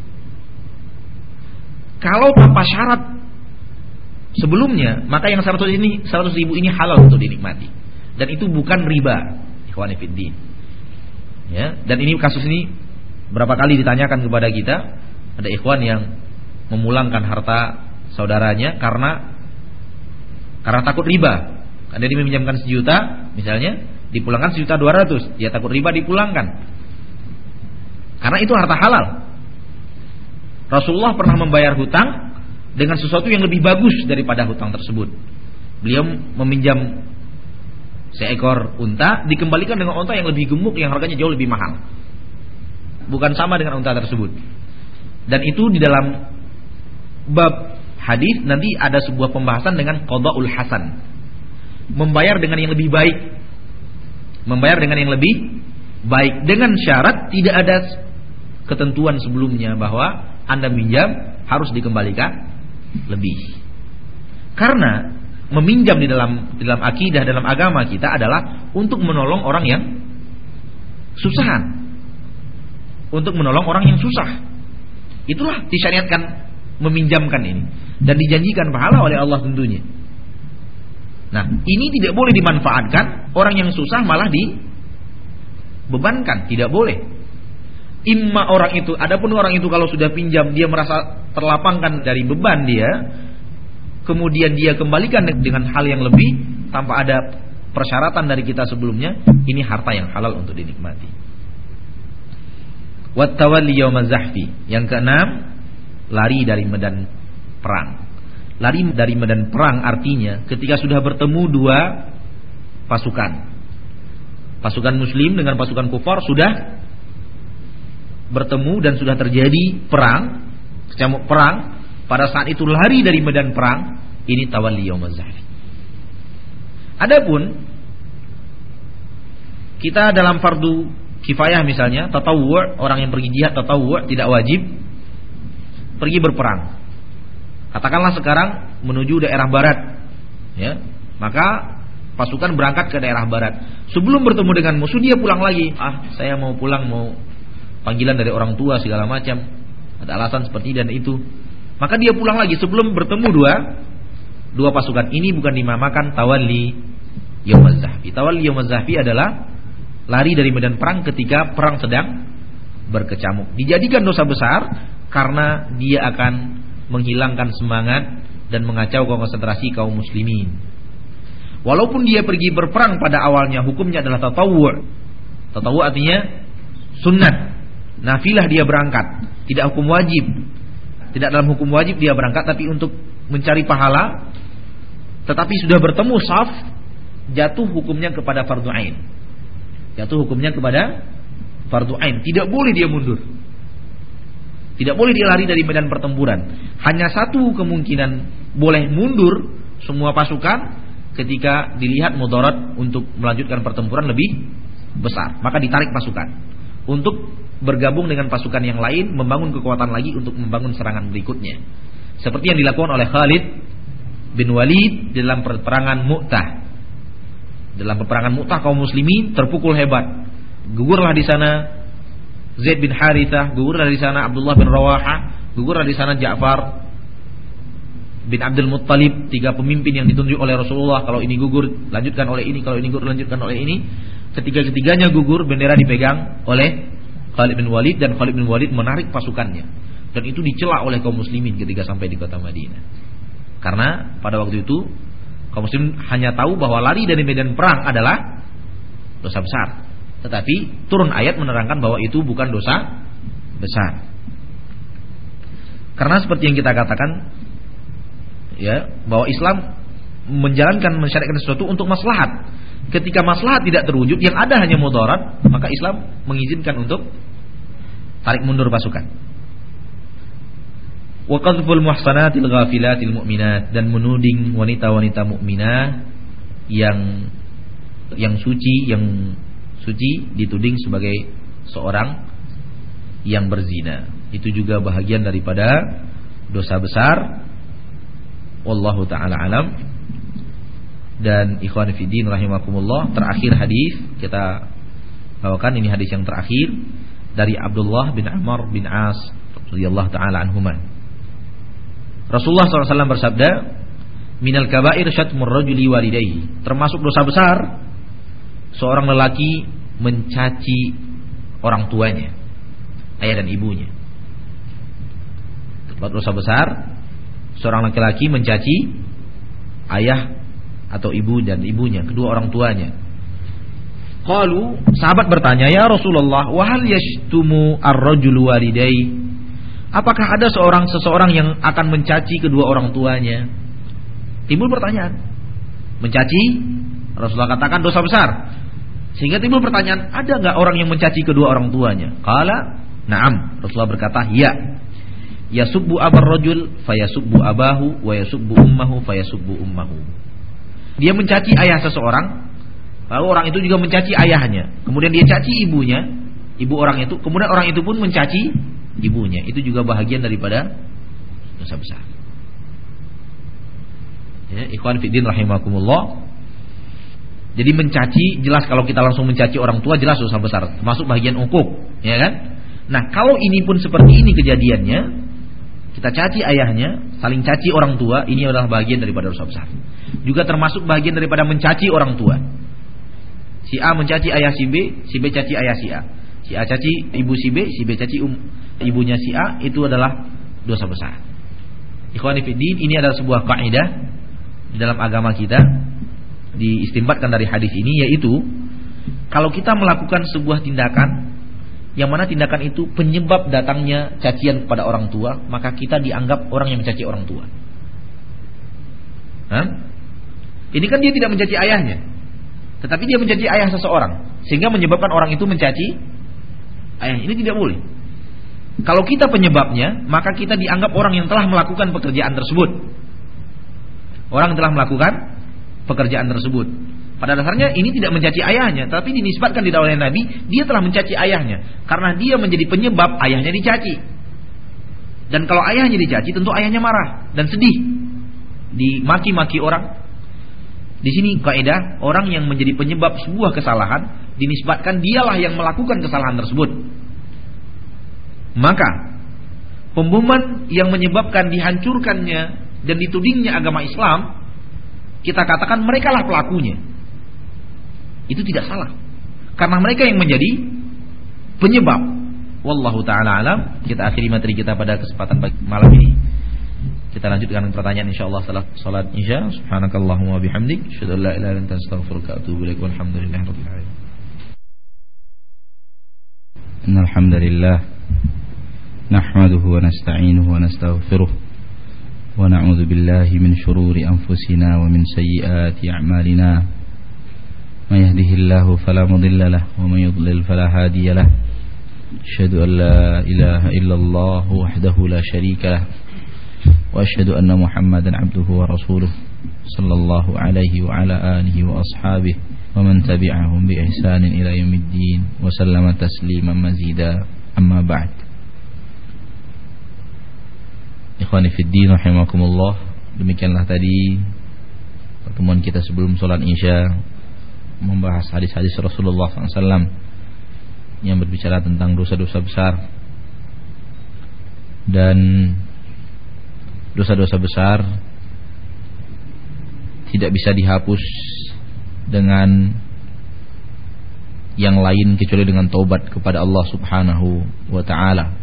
Kalau tanpa syarat sebelumnya, maka yang seratus ini seratus ribu ini halal untuk dinikmati, dan itu bukan riba. Ikhwani fiddin. Ya, dan ini kasus ini berapa kali ditanyakan kepada kita. Ada ikhwan yang memulangkan harta saudaranya karena karena takut riba. Ada dia meminjamkan sejuta, misalnya, dipulangkan sejuta dua ratus, dia takut riba, dipulangkan. Karena itu harta halal. Rasulullah pernah membayar hutang dengan sesuatu yang lebih bagus daripada hutang tersebut. Beliau meminjam seekor unta, dikembalikan dengan unta yang lebih gemuk, yang harganya jauh lebih mahal, bukan sama dengan unta tersebut. Dan itu di dalam bab hadis nanti ada sebuah pembahasan dengan qada'ul hasan, membayar dengan yang lebih baik, membayar dengan yang lebih baik, dengan syarat tidak ada ketentuan sebelumnya bahwa Anda minjam harus dikembalikan lebih. Karena meminjam di dalam di dalam akidah, dalam agama kita adalah untuk menolong orang yang susahan, untuk menolong orang yang susah. Itulah disyariatkan meminjamkan ini dan dijanjikan pahala oleh Allah tentunya. Nah, ini tidak boleh dimanfaatkan. Orang yang susah malah dibebankan, tidak boleh. Imma orang itu, adapun orang itu kalau sudah pinjam dia merasa terlapangkan dari beban dia, kemudian dia kembalikan dengan hal yang lebih tanpa ada persyaratan dari kita sebelumnya, ini harta yang halal untuk dinikmati. Wat tawalli yaumaz zahfi. Yang keenam, lari dari medan perang. Lari dari medan perang artinya ketika sudah bertemu dua pasukan, pasukan muslim dengan pasukan kufar sudah bertemu dan sudah terjadi perang, kecamuk perang. Pada saat itu lari dari medan perang, ini tawalli yaumaz zahfi. Adapun kita dalam fardu kifayah misalnya, tatawwu', orang yang pergi jihad tatawwu' tidak wajib pergi berperang. Katakanlah sekarang menuju daerah barat, ya, maka pasukan berangkat ke daerah barat. Sebelum bertemu dengan musuh dia pulang lagi. Ah, saya mau pulang, mau panggilan dari orang tua segala macam. Ada alasan seperti dan itu. Maka dia pulang lagi sebelum bertemu dua dua pasukan. Ini bukan dinamakan tawalli yaumaz zahfi. Tawalli yaumaz zahfi adalah lari dari medan perang ketika perang sedang berkecamuk. Dijadikan dosa besar karena dia akan menghilangkan semangat dan mengacau konsentrasi kaum muslimin. Walaupun dia pergi berperang pada awalnya hukumnya adalah tatawwu'. Tatawwu' artinya sunnat, nafilah dia berangkat, tidak hukum wajib. Tidak dalam hukum wajib dia berangkat, tapi untuk mencari pahala. Tetapi sudah bertemu saf, jatuh hukumnya kepada fardu ain. Jatuh hukumnya kepada fardu ain. Tidak boleh dia mundur. Tidak boleh dia lari dari medan pertempuran. Hanya satu kemungkinan boleh mundur semua pasukan ketika dilihat mudarat untuk melanjutkan pertempuran lebih besar. Maka ditarik pasukan untuk bergabung dengan pasukan yang lain, membangun kekuatan lagi untuk membangun serangan berikutnya. Seperti yang dilakukan oleh Khalid bin Walid dalam peperangan Mu'tah. Dalam peperangan Mu'tah kaum muslimin terpukul hebat. Gugurlah di sana Zaid bin Harithah, gugurlah di sana Abdullah bin Rawaha, gugurlah di sana Ja'far bin Abdul Muttalib, tiga pemimpin yang ditunjuk oleh Rasulullah. Kalau ini gugur, lanjutkan oleh ini, kalau ini gugur, lanjutkan oleh ini. Ketiga-ketiganya gugur, bendera dipegang oleh Khalid bin Walid, dan Khalid bin Walid menarik pasukannya. Dan itu dicela oleh kaum muslimin ketika sampai di kota Madinah. Karena pada waktu itu kaum muslimin hanya tahu bahwa lari dari medan perang adalah dosa besar. Tetapi turun ayat menerangkan bahwa itu bukan dosa besar. Karena seperti yang kita katakan, ya, bahwa Islam menjalankan mensyariatkan sesuatu untuk maslahat. Ketika maslahat tidak terwujud, yang ada hanya mudarat, maka Islam mengizinkan untuk tarik mundur pasukan. Wa qadhful muhsanatil ghafilatil mu'minat, dan menuding wanita-wanita mukminah yang yang suci, yang suci dituding sebagai seorang yang berzina. Itu juga bahagian daripada dosa besar. Wallahu ta'ala alam. Dan ikhwan fillah rahimakumullah, terakhir hadis kita bawakan, ini hadis yang terakhir dari Abdullah bin Amr bin As radhiyallahu ta'ala anhuma. Rasulullah shallallahu alaihi wasallam bersabda, minal kabair syatmur rajuli walidayhi, termasuk dosa besar seorang lelaki mencaci orang tuanya, ayah dan ibunya. Termasuk dosa besar seorang laki-laki mencaci ayah atau ibu dan ibunya, kedua orang tuanya. Qalu, sahabat bertanya, ya Rasulullah, wa hal yashtumu ar-rajulu walidayhi? Apakah ada seorang seseorang yang akan mencaci kedua orang tuanya? Timbul pertanyaan. Mencaci, Rasulullah katakan dosa besar. Sehingga timbul pertanyaan, ada enggak orang yang mencaci kedua orang tuanya? Qala, na'am. Rasulullah berkata, ya. Yasubbu abar rajul fayasubbu abahu wa yasubbu ummahu fayasubbu ummahu. Dia mencaci ayah seseorang, lalu orang itu juga mencaci ayahnya. Kemudian dia caci ibunya, ibu orang itu, kemudian orang itu pun mencaci ibunya. Itu juga bahagian daripada dosa besar. Ya, ikhwan fiddin rahimakumullah. Jadi mencaci, jelas kalau kita langsung mencaci orang tua jelas dosa besar, termasuk bagian ukuk, ya kan? Nah, kalau ini pun seperti ini kejadiannya, kita caci ayahnya, saling caci orang tua, ini adalah bagian daripada dosa besar. Juga termasuk bagian daripada mencaci orang tua. Si A mencaci ayah si B, si B caci ayah si A. Si A caci ibu si B, si B caci um, ibunya si A, itu adalah dosa besar. Ikhwani fiddin, ini adalah sebuah kaidah di dalam agama kita, diistinbatkan dari hadis ini, yaitu kalau kita melakukan sebuah tindakan yang mana tindakan itu penyebab datangnya cacian kepada orang tua, maka kita dianggap orang yang mencaci orang tua. Hah? Ini kan dia tidak mencaci ayahnya, tetapi dia mencaci ayah seseorang, sehingga menyebabkan orang itu mencaci ayah. Ini tidak boleh. Kalau kita penyebabnya, maka kita dianggap orang yang telah melakukan pekerjaan tersebut. Orang yang telah melakukan pekerjaan tersebut. Pada dasarnya ini tidak mencaci ayahnya, tapi dinisbatkan di oleh Nabi, dia telah mencaci ayahnya karena dia menjadi penyebab ayahnya dicaci. Dan kalau ayahnya dicaci, tentu ayahnya marah dan sedih, dimaki-maki orang. Di sini kaidah, orang yang menjadi penyebab sebuah kesalahan dinisbatkan dialah yang melakukan kesalahan tersebut. Maka pemboman yang menyebabkan dihancurkannya dan ditudingnya agama Islam, kita katakan merekalah pelakunya. Itu tidak salah, karena mereka yang menjadi penyebab. Wallahu ta'ala alam. Kita akhiri materi kita pada kesempatan malam ini. Kita lanjutkan pertanyaan insyaallah setelah salat Isya. Subhanakallahumma bihamdik, asyhadu an la ilaha illa anta, astaghfiruka wa atubu ilaik. Walhamdulillahirabbil alamin. Innal hamdalillah nahmaduhu wa nasta'inuhu wa nastaghfiruh wa na'udzu billahi min shururi anfusina wa min sayyiati a'malina. May yahdihillahu fala mudilla lahu wa may yudlil fala hadiya lahu. Asyhadu an la ilaha illallah wahdahu la syarika lahu wa asyhadu anna Muhammadan 'abduhu wa rasuluh sallallahu alaihi wa ala alihi wa ashabihi wa man tabi'ahum bi ihsanin ila yaumiddin wa sallama tasliman mazida. Amma ba'd. Ikhwani fiddin rahimakumullah, demikianlah tadi pertemuan kita sebelum sholat Isya, membahas hadis-hadis Rasulullah shallallahu alaihi wasallam yang berbicara tentang dosa-dosa besar. Dan dosa-dosa besar tidak bisa dihapus dengan yang lain kecuali dengan taubat kepada Allah subhanahu wa ta'ala.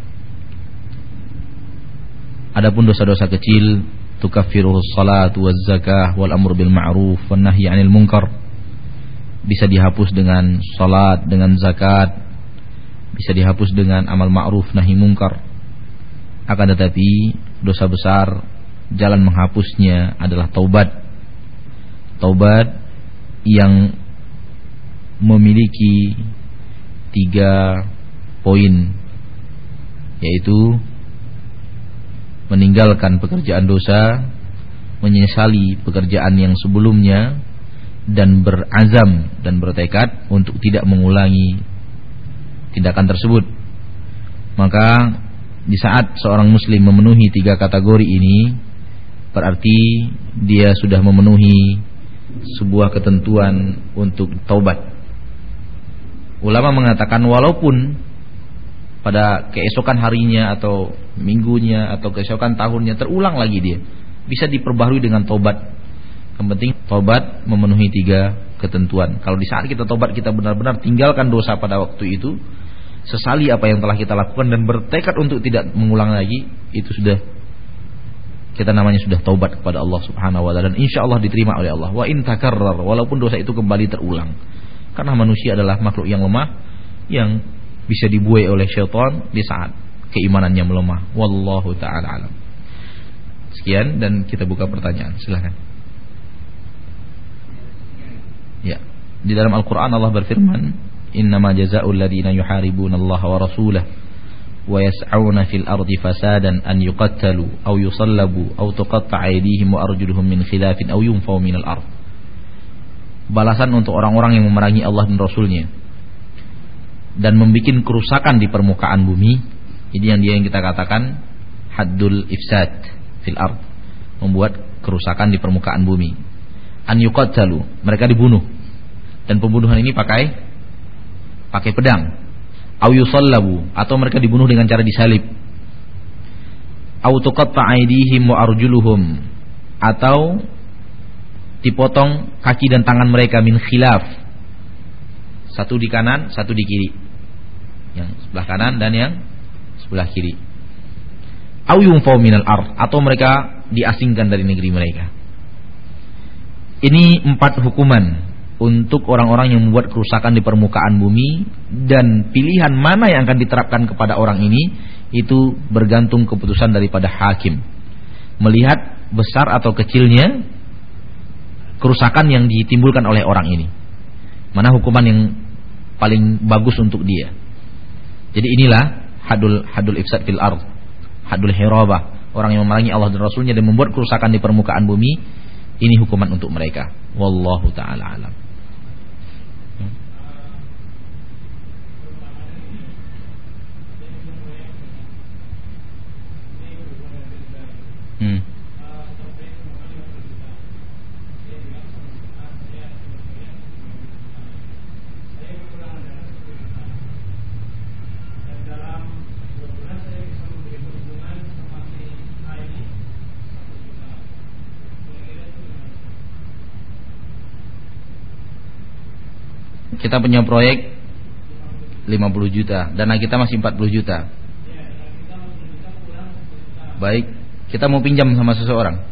Adapun dosa-dosa kecil, tukaffiruhus salatu waz zakah wal amru bil ma'ruf wan nahyi 'anil munkar, bisa dihapus dengan salat, dengan zakat, bisa dihapus dengan amal ma'ruf nahi munkar. Akan tetapi dosa besar, jalan menghapusnya adalah taubat. Taubat yang memiliki tiga poin, yaitu meninggalkan pekerjaan dosa, menyesali pekerjaan yang sebelumnya, dan berazam dan bertekad untuk tidak mengulangi tindakan tersebut. Maka di saat seorang muslim memenuhi tiga kategori ini, berarti dia sudah memenuhi sebuah ketentuan untuk taubat. Ulama mengatakan walaupun pada keesokan harinya atau minggunya atau keesokan tahunnya terulang lagi, dia bisa diperbaharui dengan taubat. Yang penting taubat memenuhi tiga ketentuan. Kalau di saat kita taubat, kita benar-benar tinggalkan dosa pada waktu itu, sesali apa yang telah kita lakukan dan bertekad untuk tidak mengulang lagi, itu sudah kita namanya sudah taubat kepada Allah subhanahu wa ta'ala, dan insya Allah diterima oleh Allah. Wa in takarrar, walaupun dosa itu kembali terulang, karena manusia adalah makhluk yang lemah, yang bisa dibuai oleh syaitan di saat keimanannya melemah. Wallahu ta'ala alam. Sekian, dan kita buka pertanyaan. Silakan. Ya, di dalam Al-Quran Allah berfirman, innama jazaa'ul ladzina yuharibuna Allah wa rasulahu wa yas'auna fil ardi fasadan an yuqattalu aw yusallabu aw tuqatta'a aydihim wa arjuluhum min khilafin aw yunfaw minal ard. Balasan untuk orang-orang yang memerangi Allah dan Rasulnya dan membuat kerusakan di permukaan bumi. Ini yang dia yang kita katakan haddul ifsad fil ard, membuat kerusakan di permukaan bumi. An yuqattalu, mereka dibunuh, dan pembunuhan ini pakai pakai pedang. au yusallabu, atau mereka dibunuh dengan cara disalib, au tuqatta aydihim wa arjuluhum, atau dipotong kaki dan tangan mereka min khilaf, satu di kanan, satu di kiri, yang sebelah kanan dan yang sebelah kiri, au yunfaw minal ard, atau mereka diasingkan dari negeri mereka. Ini empat hukuman untuk orang-orang yang membuat kerusakan di permukaan bumi, dan pilihan mana yang akan diterapkan kepada orang ini itu bergantung keputusan daripada hakim, melihat besar atau kecilnya kerusakan yang ditimbulkan oleh orang ini, mana hukuman yang paling bagus untuk dia. Jadi inilah hadul hadul ifsad fil ard, hadul hirabah, orang yang memerangi Allah dan Rasulnya dan membuat kerusakan di permukaan bumi. Ini hukuman untuk mereka. Wallahu ta'ala alam. Hmm. Kita punya proyek lima puluh juta, dana kita masih empat puluh juta. Baik, kita mau pinjam sama seseorang.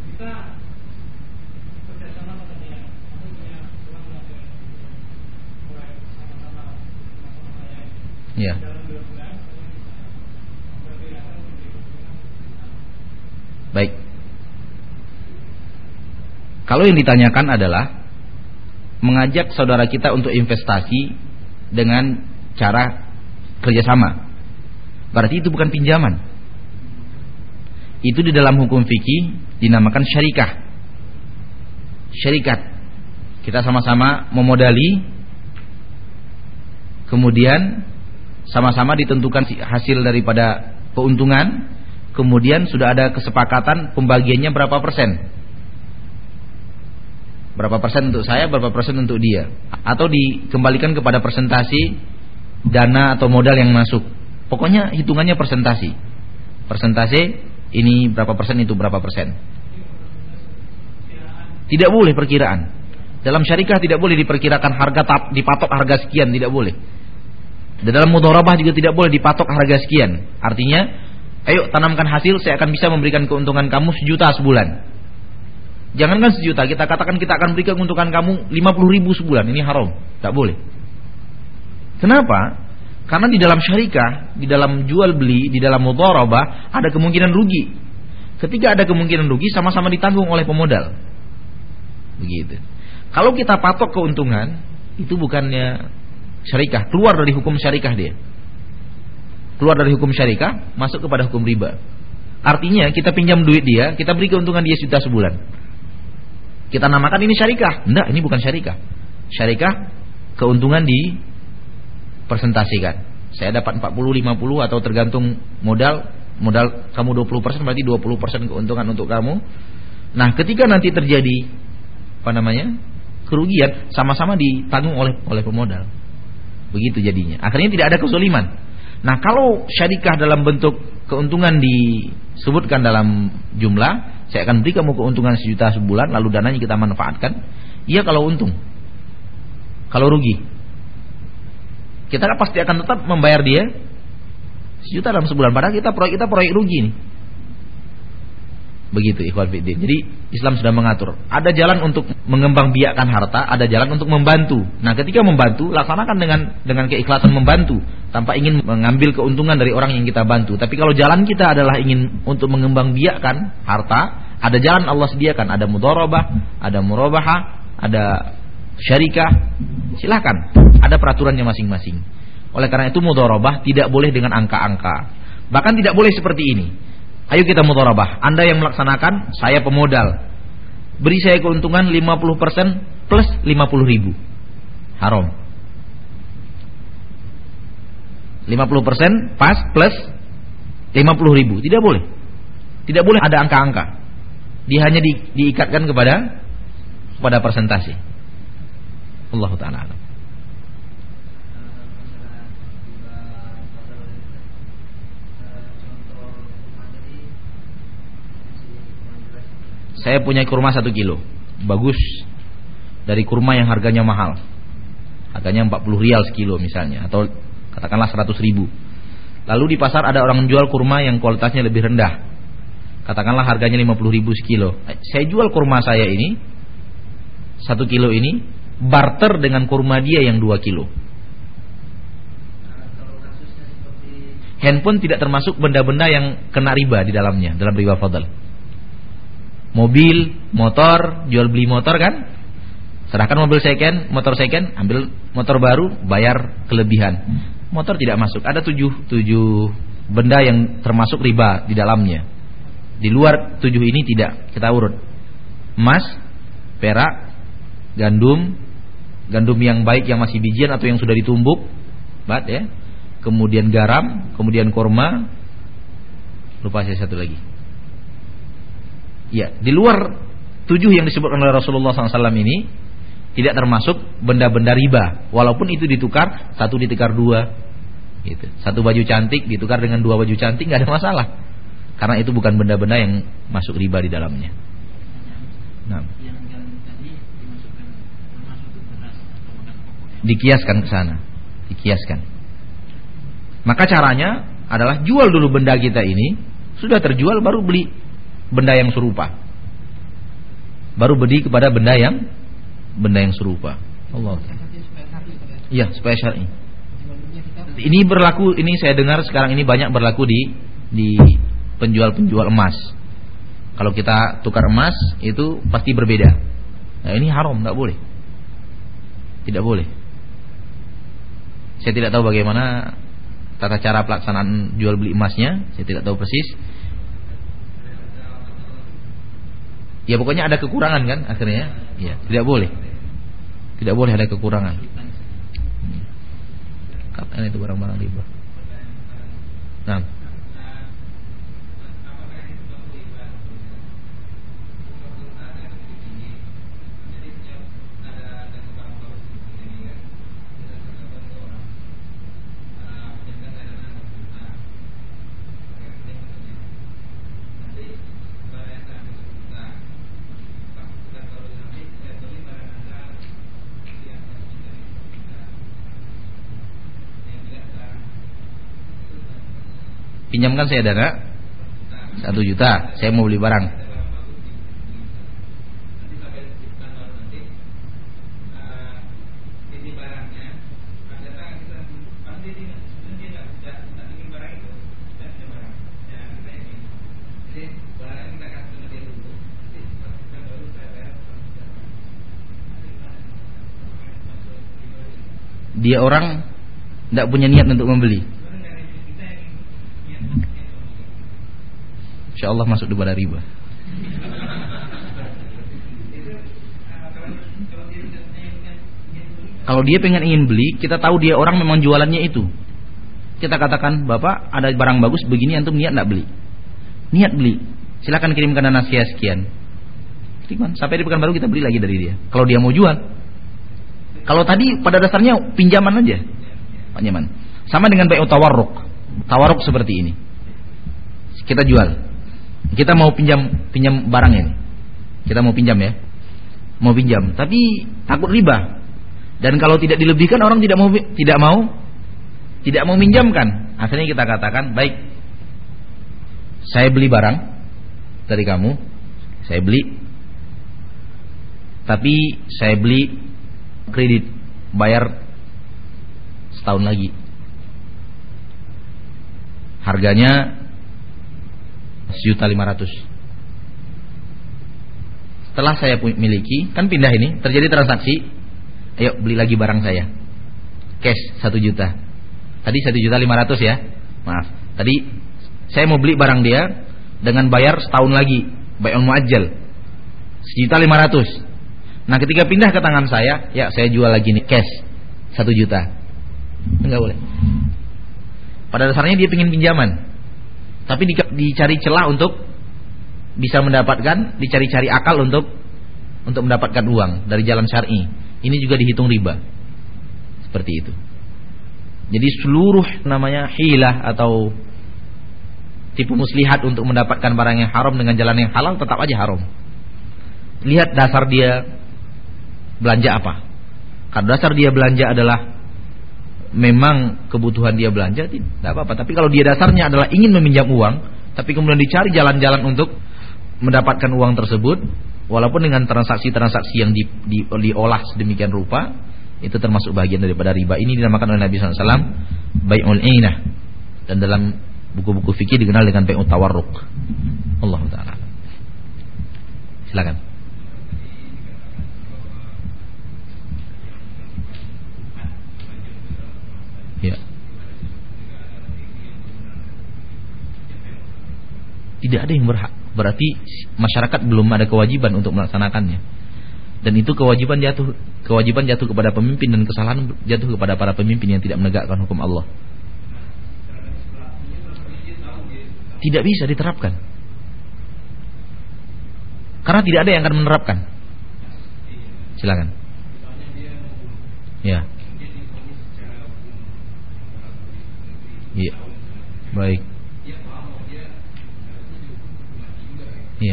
Ya. Baik. Kalau yang ditanyakan adalah mengajak saudara kita untuk investasi dengan cara kerjasama, berarti itu bukan pinjaman. Itu di dalam hukum fikih dinamakan syarikah. Syarikat, kita sama-sama memodali, kemudian sama-sama ditentukan hasil daripada keuntungan, kemudian sudah ada kesepakatan pembagiannya berapa persen. Berapa persen untuk saya, berapa persen untuk dia, atau dikembalikan kepada persentasi dana atau modal yang masuk. Pokoknya hitungannya persentasi. Persentase ini berapa persen, itu berapa persen. Tidak boleh perkiraan. Dalam syarikah tidak boleh diperkirakan harga tap, dipatok harga sekian, tidak boleh. Dan dalam mudharabah juga tidak boleh dipatok harga sekian. Artinya, ayo tanamkan hasil, saya akan bisa memberikan keuntungan kamu sejuta sebulan. Jangankan sejuta, kita katakan kita akan berikan keuntungan kamu lima puluh ribu sebulan. Ini haram, tak boleh. Kenapa? Karena di dalam syarikah, di dalam jual beli, di dalam mudharabah ada kemungkinan rugi. Ketika ada kemungkinan rugi, sama-sama ditanggung oleh pemodal. Begitu. Kalau kita patok keuntungan, itu bukannya syarikah, keluar dari hukum syarikah dia. Keluar dari hukum syarikah, masuk kepada hukum riba. Artinya kita pinjam duit dia, kita beri keuntungan dia sejuta sebulan. Kita namakan ini syarikah. Enggak, ini bukan syarikah. Syarikah keuntungan di persentasikan. Saya dapat empat puluh, lima puluh atau tergantung modal. Modal kamu dua puluh persen, berarti dua puluh persen keuntungan untuk kamu. Nah, ketika nanti terjadi apa namanya? kerugian, sama-sama ditanggung oleh oleh pemodal. Begitu jadinya. Akhirnya tidak ada kezaliman. Nah, kalau syarikah dalam bentuk keuntungan disebutkan dalam jumlah, saya akan beri kamu keuntungan sejuta sebulan, lalu dananya kita manfaatkan. Iya kalau untung. Kalau rugi, kita pasti akan tetap membayar dia sejuta dalam sebulan. Padahal kita proyek kita proyek rugi nih. Begitu ikhwan fillah. Jadi Islam sudah mengatur. Ada jalan untuk mengembangbiakkan harta, ada jalan untuk membantu. Nah, ketika membantu, laksanakan dengan dengan keikhlasan membantu, tanpa ingin mengambil keuntungan dari orang yang kita bantu. Tapi kalau jalan kita adalah ingin untuk mengembangbiakkan harta, ada jalan Allah sediakan, ada mudharabah, ada murabahah, ada syarikah. Silakan, ada peraturannya masing-masing. Oleh karena itu mudharabah tidak boleh dengan angka-angka. Bahkan tidak boleh seperti ini. Ayo kita mudharabah. Anda yang melaksanakan, saya pemodal. Beri saya keuntungan lima puluh persen plus lima puluh ribu. Haram. lima puluh persen pas plus lima puluh ribu. Tidak boleh. Tidak boleh ada angka-angka. Dia hanya di, diikatkan kepada kepada persentase. Allah Ta'ala alam. saya punya kurma satu kilo, bagus, dari kurma yang harganya mahal, harganya empat puluh rial sekilo misalnya, atau katakanlah seratus ribu. Lalu di pasar ada orang jual kurma yang kualitasnya lebih rendah, katakanlah harganya lima puluh ribu sekilo. Saya jual kurma saya ini satu kilo ini, barter dengan kurma dia yang dua kilo. Handphone tidak termasuk benda-benda yang kena riba di dalamnya, dalam riba fadl. Mobil, motor, jual beli motor kan, serahkan mobil second, motor second, ambil motor baru, bayar kelebihan. Motor tidak masuk. Ada tujuh, tujuh benda yang termasuk riba di dalamnya. Di luar tujuh ini tidak kita urut. Emas, perak, gandum, gandum yang baik yang masih bijian atau yang sudah ditumbuk, bat ya. Kemudian garam, kemudian korma, lupa saya satu lagi. Ya, di luar tujuh yang disebutkan oleh Rasulullah shallallahu alaihi wasallam ini tidak termasuk benda-benda riba, walaupun itu ditukar satu ditukar dua, gitu. Satu baju cantik ditukar dengan dua baju cantik nggak ada masalah, karena itu bukan benda-benda yang masuk riba di dalamnya. Nah, dikiaskan ke sana, dikiaskan. Maka caranya adalah jual dulu benda kita ini, sudah terjual baru beli benda yang serupa. Baru beli kepada benda yang benda yang serupa. Allah. Iya, supaya syar'i. Ini berlaku, ini saya dengar sekarang ini banyak berlaku di di penjual-penjual emas. Kalau kita tukar emas itu pasti berbeda. Nah, ini haram, enggak boleh. Tidak boleh. Saya tidak tahu bagaimana tata cara pelaksanaan jual beli emasnya, saya tidak tahu persis. Ya pokoknya ada kekurangan kan akhirnya. Ya, tidak boleh. Tidak boleh ada kekurangan. Kapan itu barang-barang riba? Nah. Pinjamkan saya dana satu juta, saya mau beli barang. Dia orang tidak punya niat untuk membeli, insya Allah masuk kepada riba. Kalau dia pengen ingin beli, kita tahu dia orang memang jualannya itu, kita katakan, Bapak ada barang bagus begini, antum niat tidak beli? Niat beli, silakan kirimkan dana sekian. Sampai di Pekanbaru kita beli lagi dari dia. Kalau dia mau jual. Kalau tadi pada dasarnya pinjaman aja, pinjaman. Sama dengan bai'ut tawarruk. Tawarruk seperti ini. Kita jual. Kita mau pinjam pinjam barang ini. Kita mau pinjam ya. Mau pinjam, tapi takut riba. Dan kalau tidak dilebihkan orang tidak mau tidak mau tidak mau minjamkan. Akhirnya kita katakan, baik. Saya beli barang dari kamu. Saya beli. Tapi saya beli kredit, bayar setahun lagi. Harganya sejuta lima ratus. Setelah saya miliki, kan pindah ini, terjadi transaksi. Ayo beli lagi barang saya, cash satu juta. Tadi satu juta lima ratus ya. Maaf. Tadi saya mau beli barang dia dengan bayar setahun lagi, bayar muajjal sejuta lima ratus. Nah ketika pindah ke tangan saya, ya saya jual lagi nih cash satu juta. Enggak boleh. Pada dasarnya dia pengen pinjaman, tapi dicari celah untuk bisa mendapatkan, dicari-cari akal untuk untuk mendapatkan uang dari jalan syar'i. Ini juga dihitung riba. Seperti itu. Jadi seluruh namanya hilah atau tipu muslihat untuk mendapatkan barang yang haram dengan jalan yang halal tetap aja haram. lihat dasar dia belanja apa. Kalau dasar dia belanja adalah memang kebutuhan dia belanja, tidak apa-apa. Tapi kalau dia dasarnya adalah ingin meminjam uang, tapi kemudian dicari jalan-jalan untuk mendapatkan uang tersebut, walaupun dengan transaksi-transaksi yang di, di, diolah sedemikian rupa, itu termasuk bagian daripada riba. Ini dinamakan oleh Nabi sallallahu alaihi wasallam bai'ul ainah, dan dalam buku-buku fikih dikenal dengan bai'ut tawarruk. Allah Ta'ala. Silakan. Ya. Tidak ada yang berhak. Berarti masyarakat belum ada kewajiban untuk melaksanakannya. Dan itu kewajiban jatuh kewajiban jatuh kepada pemimpin, dan kesalahan jatuh kepada para pemimpin yang tidak menegakkan hukum Allah. Tidak bisa diterapkan. Karena tidak ada yang akan menerapkan. Silakan. Ya. Iya. Baik. Iya.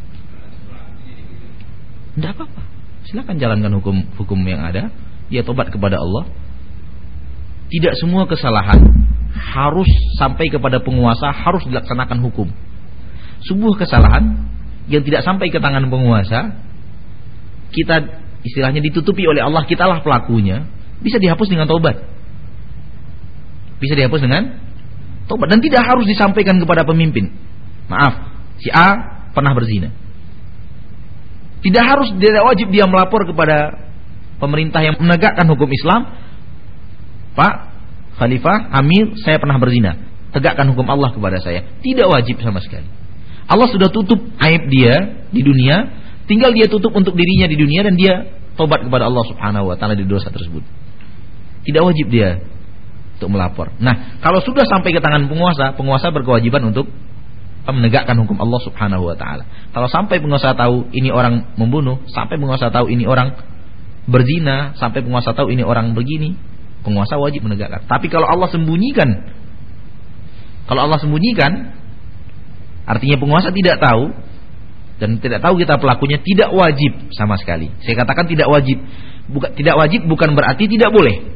Tidak apa-apa. Silakan jalankan hukum hukum yang ada. Dia tobat kepada Allah. Tidak semua kesalahan harus sampai kepada penguasa, harus dilaksanakan hukum. Sebuah kesalahan yang tidak sampai ke tangan penguasa, kita istilahnya ditutupi oleh Allah, kitalah pelakunya, bisa dihapus dengan tobat. Bisa dihapus dengan tobat, dan tidak harus disampaikan kepada pemimpin. Maaf, si A pernah berzina. Tidak harus, tidak wajib dia melapor kepada pemerintah yang menegakkan hukum Islam. Pak Khalifah, Amir, saya pernah berzina, tegakkan hukum Allah kepada saya. Tidak wajib sama sekali. Allah sudah tutup aib dia di dunia, tinggal dia tutup untuk dirinya di dunia, dan dia tobat kepada Allah Subhanahu wa taala di dosa tersebut. Tidak wajib dia untuk melapor. Nah, kalau sudah sampai ke tangan penguasa, penguasa berkewajiban untuk menegakkan hukum Allah Subhanahu wa taala. Kalau sampai penguasa tahu ini orang membunuh, sampai penguasa tahu ini orang berzina, sampai penguasa tahu ini orang begini, penguasa wajib menegakkan. Tapi kalau Allah sembunyikan, kalau Allah sembunyikan, artinya penguasa tidak tahu, dan tidak tahu kita pelakunya, tidak wajib sama sekali. Saya katakan tidak wajib. Bukan tidak wajib bukan berarti tidak boleh.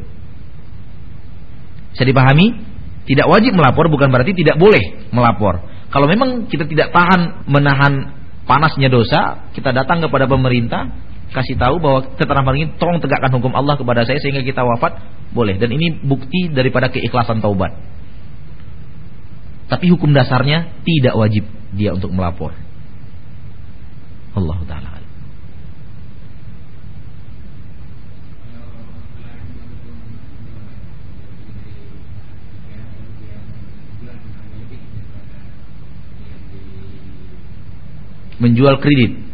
Bisa dipahami? Tidak wajib melapor bukan berarti tidak boleh melapor. Kalau memang kita tidak tahan menahan panasnya dosa, kita datang kepada pemerintah, kasih tahu bahwa keterangan ini tolong tegakkan hukum Allah kepada saya sehingga kita wafat, boleh. Dan ini bukti daripada keikhlasan taubat. Tapi hukum dasarnya tidak wajib dia untuk melapor. Allah Ta'ala. Menjual kredit.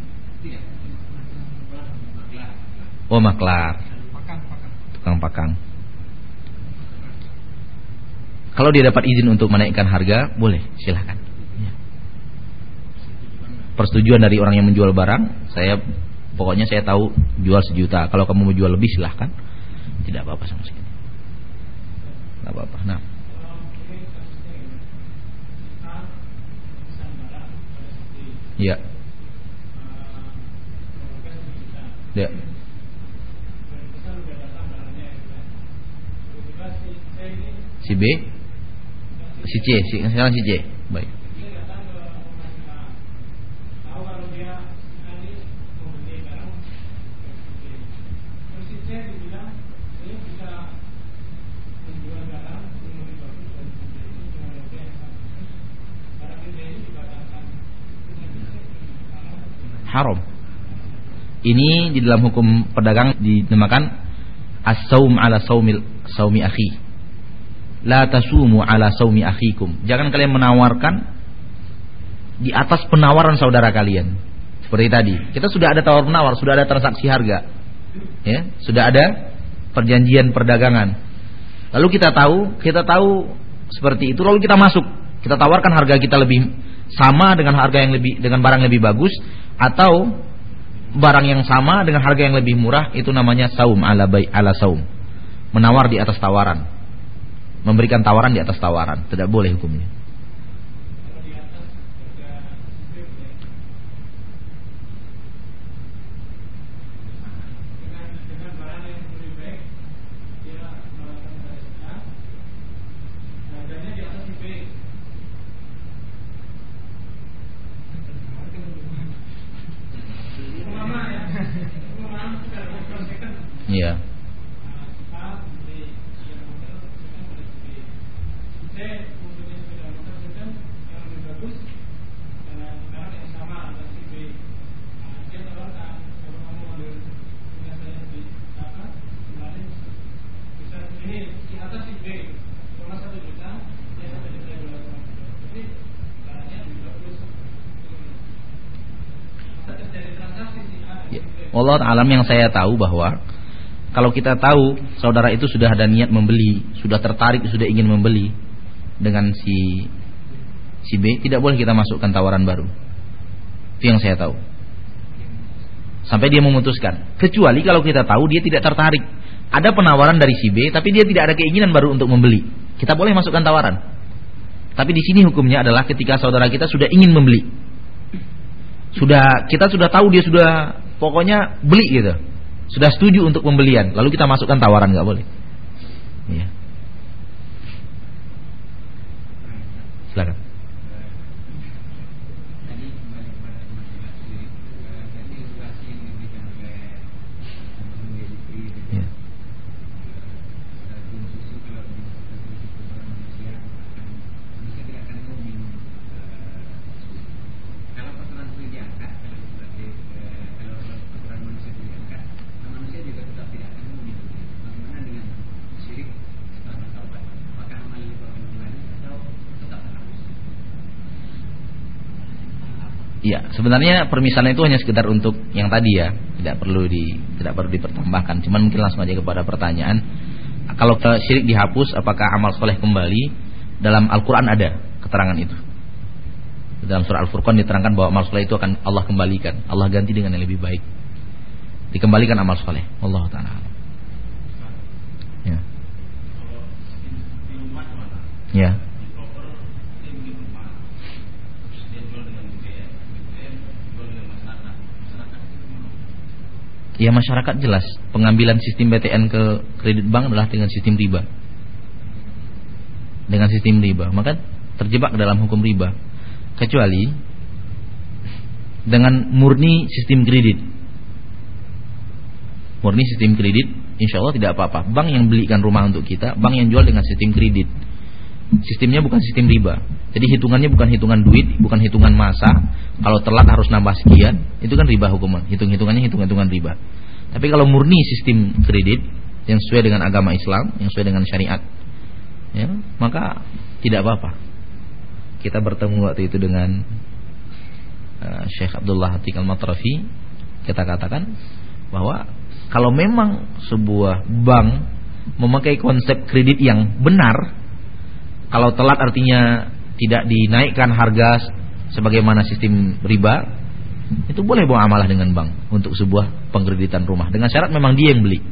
Oh, maklar. Tukang pakang. Kalau dia dapat izin untuk menaikkan harga, boleh, silahkan. Persetujuan dari orang yang menjual barang, saya pokoknya saya tahu jual sejuta. Kalau kamu mau jual lebih, silahkan. Tidak apa-apa sama sekali. Tidak apa-apa. Nah. Ya. Ya. Si B, si C, si sekarang si C, baik. Haram. Ini di dalam hukum pedagang dinamakan as-saum ala saumil saumi akhi. La tasumu ala saumi akhikum. Jangan kalian menawarkan di atas penawaran saudara kalian. Seperti tadi, kita sudah ada tawar menawar, sudah ada transaksi harga. Ya, sudah ada perjanjian perdagangan. Lalu kita tahu, kita tahu seperti itu, lalu kita masuk, kita tawarkan harga kita lebih sama dengan harga yang lebih dengan barang yang lebih bagus, atau barang yang sama dengan harga yang lebih murah, itu namanya saum ala bai ala saum. Menawar di atas tawaran. Memberikan tawaran di atas tawaran, tidak boleh hukumnya. Iya. Allah alam, yang saya tahu bahwa kalau kita tahu saudara itu sudah ada niat membeli, sudah tertarik, sudah ingin membeli dengan si si B, tidak boleh kita masukkan tawaran baru. Itu yang saya tahu. Sampai dia memutuskan. Kecuali kalau kita tahu dia tidak tertarik. Ada penawaran dari si B tapi dia tidak ada keinginan baru untuk membeli. Kita boleh masukkan tawaran. Tapi di sini hukumnya adalah ketika saudara kita sudah ingin membeli. Sudah kita sudah tahu dia sudah pokoknya beli gitu, sudah setuju untuk pembelian, lalu kita masukkan tawaran, nggak boleh. Ya. Silakan. Ya. Ya, sebenarnya permisalan itu hanya sekedar untuk yang tadi ya, tidak perlu di tidak perlu dipertambahkan. Cuman mungkin langsung aja kepada pertanyaan. Kalau syirik dihapus, apakah amal soleh kembali? Dalam Al-Quran ada keterangan itu. Dalam surah Al-Furqan diterangkan bahwa amal soleh itu akan Allah kembalikan, Allah ganti dengan yang lebih baik. Dikembalikan amal soleh. Allah Taala. Ya. Ya. Ya, masyarakat jelas pengambilan sistem B T N ke kredit bank adalah dengan sistem riba. Dengan sistem riba, maka terjebak dalam hukum riba. Kecuali dengan murni sistem kredit. Murni sistem kredit, insya Allah tidak apa-apa. Bank yang belikan rumah untuk kita, bank yang jual dengan sistem kredit. Sistemnya bukan sistem riba. Jadi hitungannya bukan hitungan duit, bukan hitungan masa. Kalau telat harus nambah sekian, itu kan riba hukuman. Hitung-hitungannya hitung-hitungan riba. Tapi kalau murni sistem kredit yang sesuai dengan agama Islam, yang sesuai dengan syariat, ya, maka tidak apa-apa. Kita bertemu waktu itu dengan uh, Syekh Abdullah Atiq Al-Matrafi. Kita katakan bahwa kalau memang sebuah bank memakai konsep kredit yang benar, kalau telat artinya tidak dinaikkan harga sebagaimana sistem riba, itu boleh buat amalah dengan bank untuk sebuah pengkreditan rumah, dengan syarat memang dia yang beli.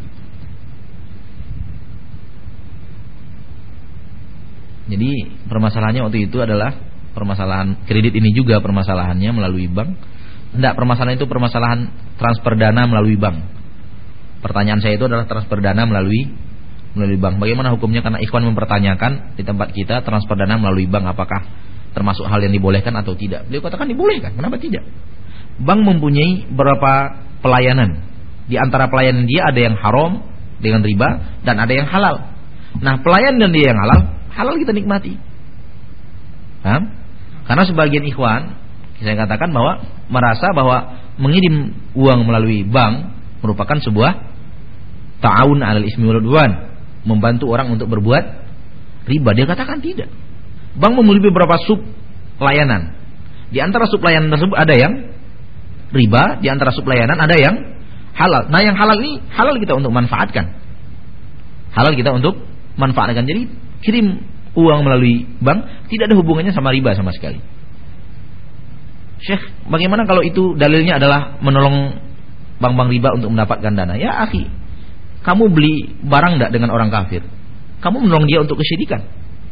Jadi permasalahannya waktu itu adalah permasalahan kredit ini juga permasalahannya melalui bank. Tidak, permasalahan itu permasalahan transfer dana melalui bank. Pertanyaan saya itu adalah transfer dana melalui melalui bank. Bagaimana hukumnya? Karena ikhwan mempertanyakan di tempat kita transfer dana melalui bank apakah termasuk hal yang dibolehkan atau tidak. Beliau katakan dibolehkan. Kenapa tidak? Bank mempunyai beberapa pelayanan. Di antara pelayanan dia ada yang haram dengan riba dan ada yang halal. Nah, pelayanan dia yang halal, halal kita nikmati. Paham? Karena sebagian ikhwan, saya katakan bahwa merasa bahwa mengirim uang melalui bank merupakan sebuah ta'awun 'alal ismi wal 'udwan, membantu orang untuk berbuat riba. Dia katakan tidak. Bank memiliki beberapa sub layanan. Di antara sub layanan tersebut ada yang riba, di antara sub layanan ada yang halal. Nah, yang halal ini halal kita untuk manfaatkan. Halal kita untuk manfaatkan. Jadi kirim uang melalui bank tidak ada hubungannya sama riba sama sekali. Syekh, bagaimana kalau itu dalilnya adalah menolong bank-bank riba untuk mendapatkan dana? Ya akhi, kamu beli barang enggak dengan orang kafir? Kamu menolong dia untuk kesyirikan.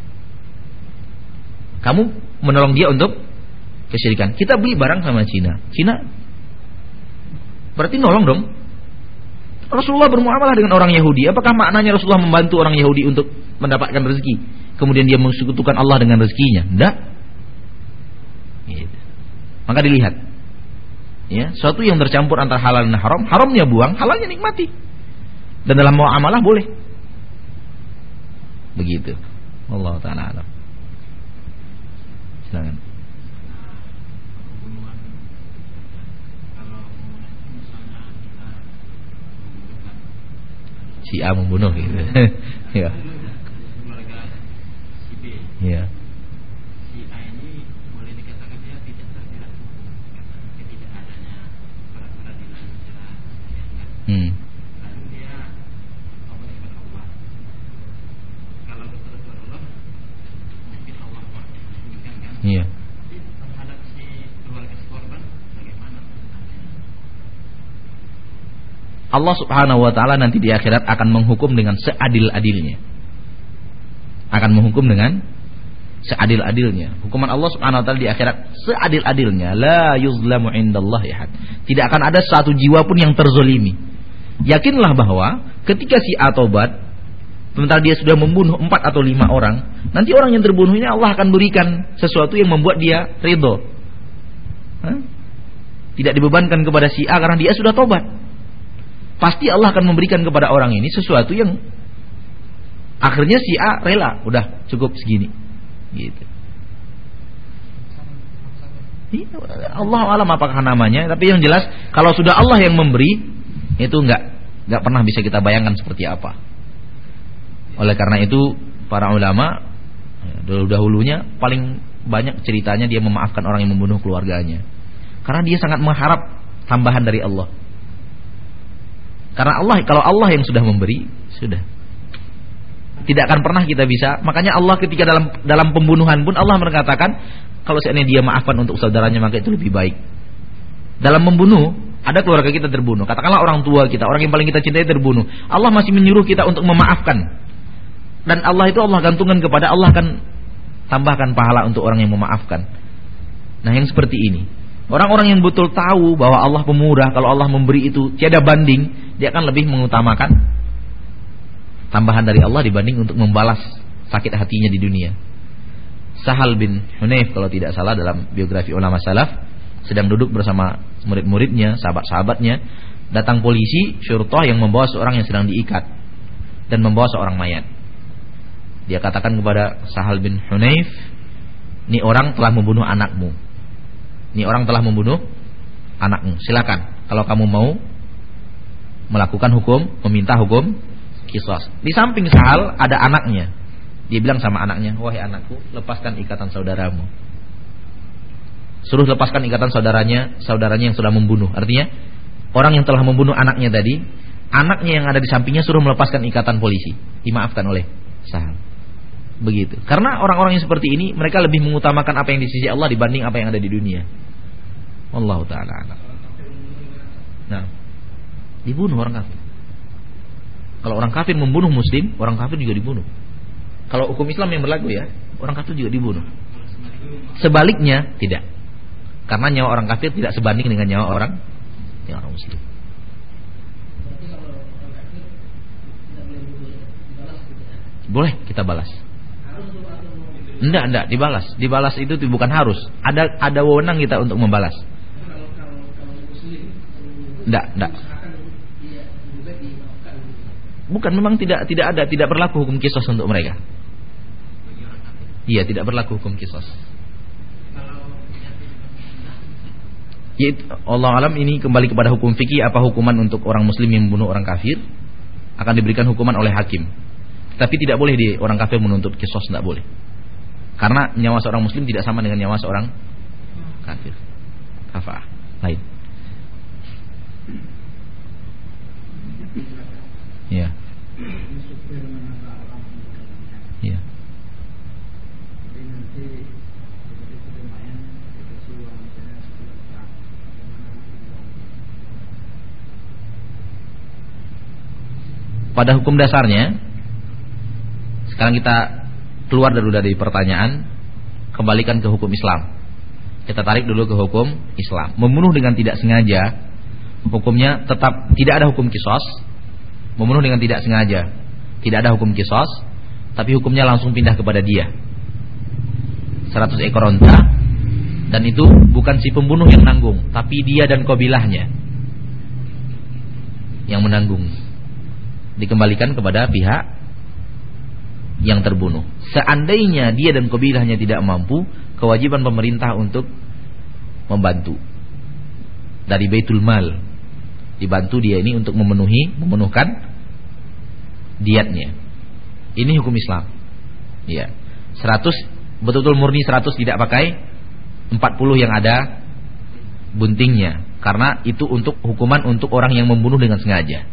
Kamu menolong dia untuk kesyirikan. Kita beli barang sama Cina. Cina berarti nolong dong. Rasulullah bermuamalah dengan orang Yahudi. Apakah maknanya Rasulullah membantu orang Yahudi untuk mendapatkan rezeki, kemudian dia mensekutukan Allah dengan rezekinya? Enggak. Gitu. Maka dilihat, ya, suatu yang tercampur antara halal dan haram, haramnya buang, halalnya nikmati. Dan dalam muamalah boleh. Begitu. Allah taala alam. Silakan. Si A membunuh gitu. Ya. Ya. Si A ini boleh dikatakan dia tidak terjerat ketidakadanya peradilan secara syariat. Hmm. Lalu dia tobat kepada Allah. Kalau bertobat kepada Allah, mungkin Allah mengampunikan kan? Iya. Tapi terhadap si keluarga si korban, bagaimana? Allah Subhanahu wa taala nanti di akhirat akan menghukum dengan seadil-adilnya. Akan menghukum dengan seadil-adilnya. Hukuman Allah Subhanahu wa taala di akhirat seadil-adilnya. La yuzlamu indallahi ahad. Tidak akan ada satu jiwa pun yang terzolimi. Yakinlah bahwa ketika si A tobat, sementara dia sudah membunuh empat atau lima orang, nanti orang yang terbunuh ini Allah akan berikan sesuatu yang membuat dia ridho. Hah? Tidak dibebankan kepada si A karena dia sudah tobat. Pasti Allah akan memberikan kepada orang ini sesuatu yang akhirnya si A rela, udah cukup segini, gitu. Allah alam apakah namanya, tapi yang jelas kalau sudah Allah yang memberi, itu enggak enggak pernah bisa kita bayangkan seperti apa. Oleh karena itu para ulama dahulu-dahulunya paling banyak ceritanya dia memaafkan orang yang membunuh keluarganya, karena dia sangat mengharap tambahan dari Allah. Karena Allah, kalau Allah yang sudah memberi, sudah. Tidak akan pernah kita bisa. Makanya Allah ketika dalam dalam pembunuhan pun Allah mengatakan, kalau seandainya dia maafkan untuk saudaranya maka itu lebih baik. Dalam membunuh, ada keluarga kita terbunuh. Katakanlah orang tua kita, orang yang paling kita cintai terbunuh. Allah masih menyuruh kita untuk memaafkan. Dan Allah itu Allah gantungkan kepada Allah akan tambahkan pahala untuk orang yang memaafkan. Nah, yang seperti ini. Orang-orang yang betul tahu bahwa Allah pemurah, kalau Allah memberi itu tiada banding, dia akan lebih mengutamakan tambahan dari Allah dibanding untuk membalas sakit hatinya di dunia. Sahal bin Hunayf kalau tidak salah dalam biografi ulama salaf sedang duduk bersama murid-muridnya, sahabat-sahabatnya, datang polisi syurtah yang membawa seorang yang sedang diikat dan membawa seorang mayat. Dia katakan kepada Sahal bin Hunayf, "Ini orang telah membunuh anakmu. Ini orang telah membunuh anakmu. Silakan kalau kamu mau melakukan hukum, meminta hukum qisas." Di samping Sahal ada anaknya. Dia bilang sama anaknya, "Wahai anakku, lepaskan ikatan saudaramu." Suruh lepaskan ikatan saudaranya, saudaranya yang sudah membunuh. Artinya orang yang telah membunuh anaknya tadi, anaknya yang ada di sampingnya suruh melepaskan ikatan polisi. Dimaafkan oleh Sahal. Begitu. Karena orang-orang yang seperti ini mereka lebih mengutamakan apa yang di sisi Allah dibanding apa yang ada di dunia. Wallahu ta'ala a'lam. Nah, dibunuh orang kafir. Kalau orang kafir membunuh muslim, orang kafir juga dibunuh. Kalau hukum Islam yang berlaku ya, orang kafir juga dibunuh. Sebaliknya tidak. Karena nyawa orang kafir tidak sebanding dengan nyawa orang yang orang muslim. Boleh kita balas. Enggak, enggak dibalas. Dibalas itu bukan harus. Ada ada wewenang kita untuk membalas. Enggak, enggak. Bukan, memang tidak tidak ada, tidak berlaku hukum qisas untuk mereka. Iya, tidak berlaku hukum qisas. Ya, Allah alam ini kembali kepada hukum fikih, apa hukuman untuk orang muslim yang membunuh orang kafir, akan diberikan hukuman oleh hakim. Tapi tidak boleh di orang kafir menuntut qisas, tidak boleh. Karena nyawa seorang muslim tidak sama dengan nyawa seorang kafir. Kafah lain. Ya. Ya. Pada hukum dasarnya, sekarang kita keluar dulu dari pertanyaan, kembalikan ke hukum Islam. Kita tarik dulu ke hukum Islam. Membunuh dengan tidak sengaja, hukumnya tetap tidak ada hukum qisas. Membunuh dengan tidak sengaja, tidak ada hukum qisas, tapi hukumnya langsung pindah kepada dia. seratus ekor onta, dan itu bukan si pembunuh yang nanggung, tapi dia dan kabilahnya yang menanggung. dikembalikan kepada pihak yang terbunuh. Seandainya dia dan kabilahnya tidak mampu, kewajiban pemerintah untuk membantu dari Baitul Mal, dibantu dia ini untuk memenuhi memenuhkan diatnya. Ini hukum Islam. Ya. seratus betul-betul murni seratus, tidak pakai empat puluh yang ada buntingnya, karena itu untuk hukuman untuk orang yang membunuh dengan sengaja.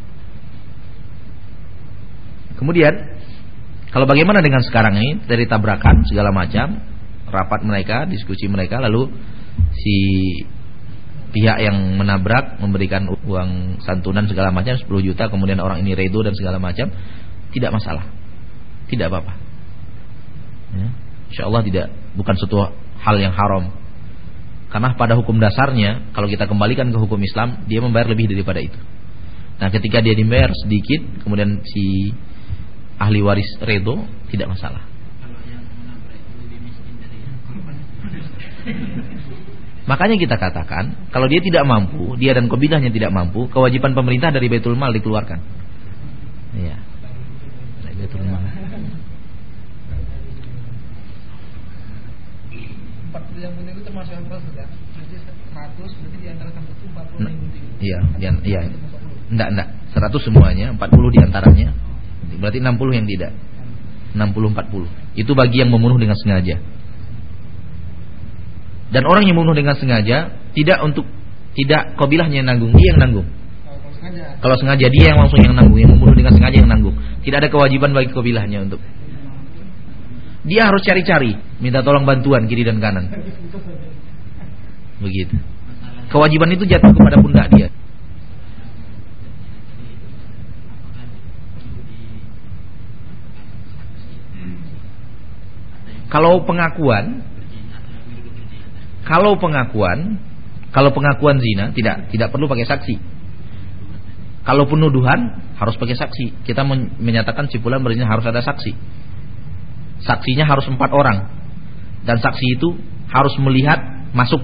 Kemudian kalau bagaimana dengan sekarang ini, dari tabrakan segala macam, rapat mereka, diskusi mereka, lalu si pihak yang menabrak memberikan uang santunan segala macam sepuluh juta, kemudian orang ini redo dan segala macam, tidak masalah, tidak apa-apa. Ya, insyaallah tidak, bukan suatu hal yang haram. Karena pada hukum dasarnya, kalau kita kembalikan ke hukum Islam, dia membayar lebih daripada itu. Nah, ketika dia dibayar sedikit, kemudian si ahli waris redo, tidak masalah. Kalau yang menabrak itu lebih miskin dari yang korban. Makanya kita katakan, kalau dia tidak mampu, dia dan kabilahnya tidak mampu, kewajiban pemerintah dari Baitul Mal dikeluarkan. Iya. Dari Baitul Mal. empat puluh yang bunting itu termasuk yang plus ya. Jadi seratus berarti di antara sampai itu empat puluh yang bunting. Iya, iya, iya. Enggak, enggak. seratus semuanya, empat puluh di antaranya. Berarti enam puluh yang tidak. enam puluh empat puluh. Itu bagi yang membunuh dengan sengaja. Dan orang yang membunuh dengan sengaja tidak untuk tidak kabilahnya yang nanggung, dia yang nanggung. Kalau sengaja. Kalau sengaja dia yang langsung yang nanggung, yang membunuh dengan sengaja yang nanggung. Tidak ada kewajiban bagi kabilahnya untuk. Dia harus cari-cari, minta tolong bantuan kiri dan kanan. Begitu. Kewajiban itu jatuh kepada pundak dia. Kalau pengakuan, kalau pengakuan, kalau pengakuan zina tidak tidak perlu pakai saksi. Kalau penuduhan harus pakai saksi. Kita menyatakan si fulan berzina harus ada saksi. Saksinya harus empat orang, dan saksi itu harus melihat masuk.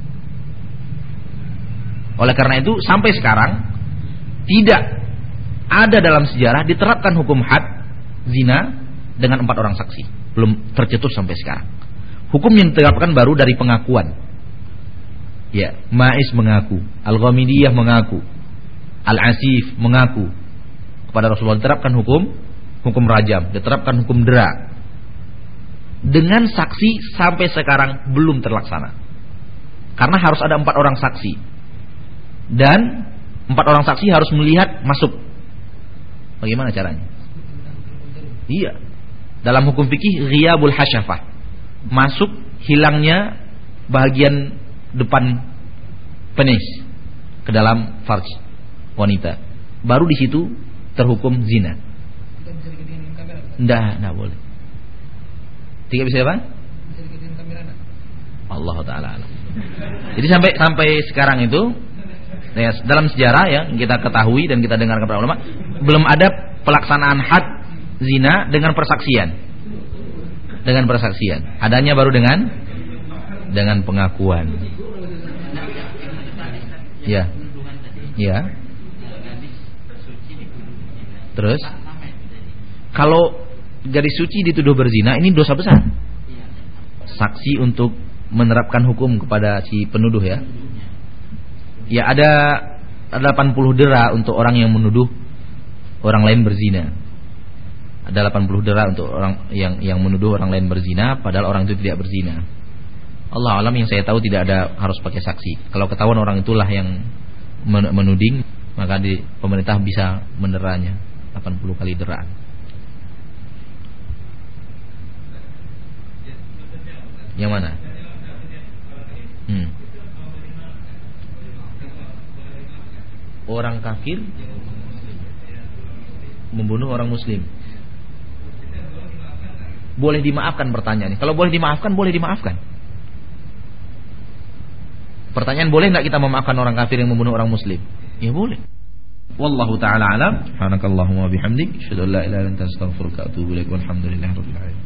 Oleh karena itu sampai sekarang tidak ada dalam sejarah diterapkan hukum had zina dengan empat orang saksi. Belum tercetus sampai sekarang. Hukum yang diterapkan baru dari pengakuan. Ya, Ma'is mengaku, Al-Ghamidiyah mengaku, Al-Asif mengaku kepada Rasulullah, diterapkan hukum hukum rajam, diterapkan hukum dera. Dengan saksi sampai sekarang belum terlaksana. Karena harus ada empat orang saksi. Dan empat orang saksi harus melihat masuk. Bagaimana caranya? Iya. Dalam hukum fikih ghiyabul hasyafah, masuk hilangnya bagian depan penis ke dalam farj wanita. Baru di situ terhukum zina. Enggak, enggak boleh. Tidak bisa apa? Allah Taala alam. Jadi sampai sampai sekarang itu ya, dalam sejarah ya kita ketahui dan kita dengarkan para ulama, belum ada pelaksanaan had zina dengan persaksian. Dengan persaksian. Adanya baru dengan dengan pengakuan. Ya. Ya. Terus kalau gadis suci dituduh berzina, ini dosa besar. Saksi untuk menerapkan hukum kepada si penuduh ya. Ya ada delapan puluh dera untuk orang yang menuduh orang lain berzina. Ada delapan puluh dera untuk orang yang yang menuduh orang lain berzina padahal orang itu tidak berzina. Allah alam, yang saya tahu tidak ada harus pakai saksi. Kalau ketahuan orang itulah yang menuding, maka di pemerintah bisa menderanya delapan puluh kali deraan. Yang mana? Hmm. Orang kafir membunuh orang muslim. Boleh dimaafkan pertanyaannya. Kalau boleh dimaafkan, boleh dimaafkan. Pertanyaan, boleh enggak kita memaafkan orang kafir yang membunuh orang muslim? Ya boleh. Wallahu taala alam. Subhanakallahumma bihamdik, asyhadu an la ilaha illa anta astaghfiruka wa atubu ilaik. Walhamdulillahirabbil alamin.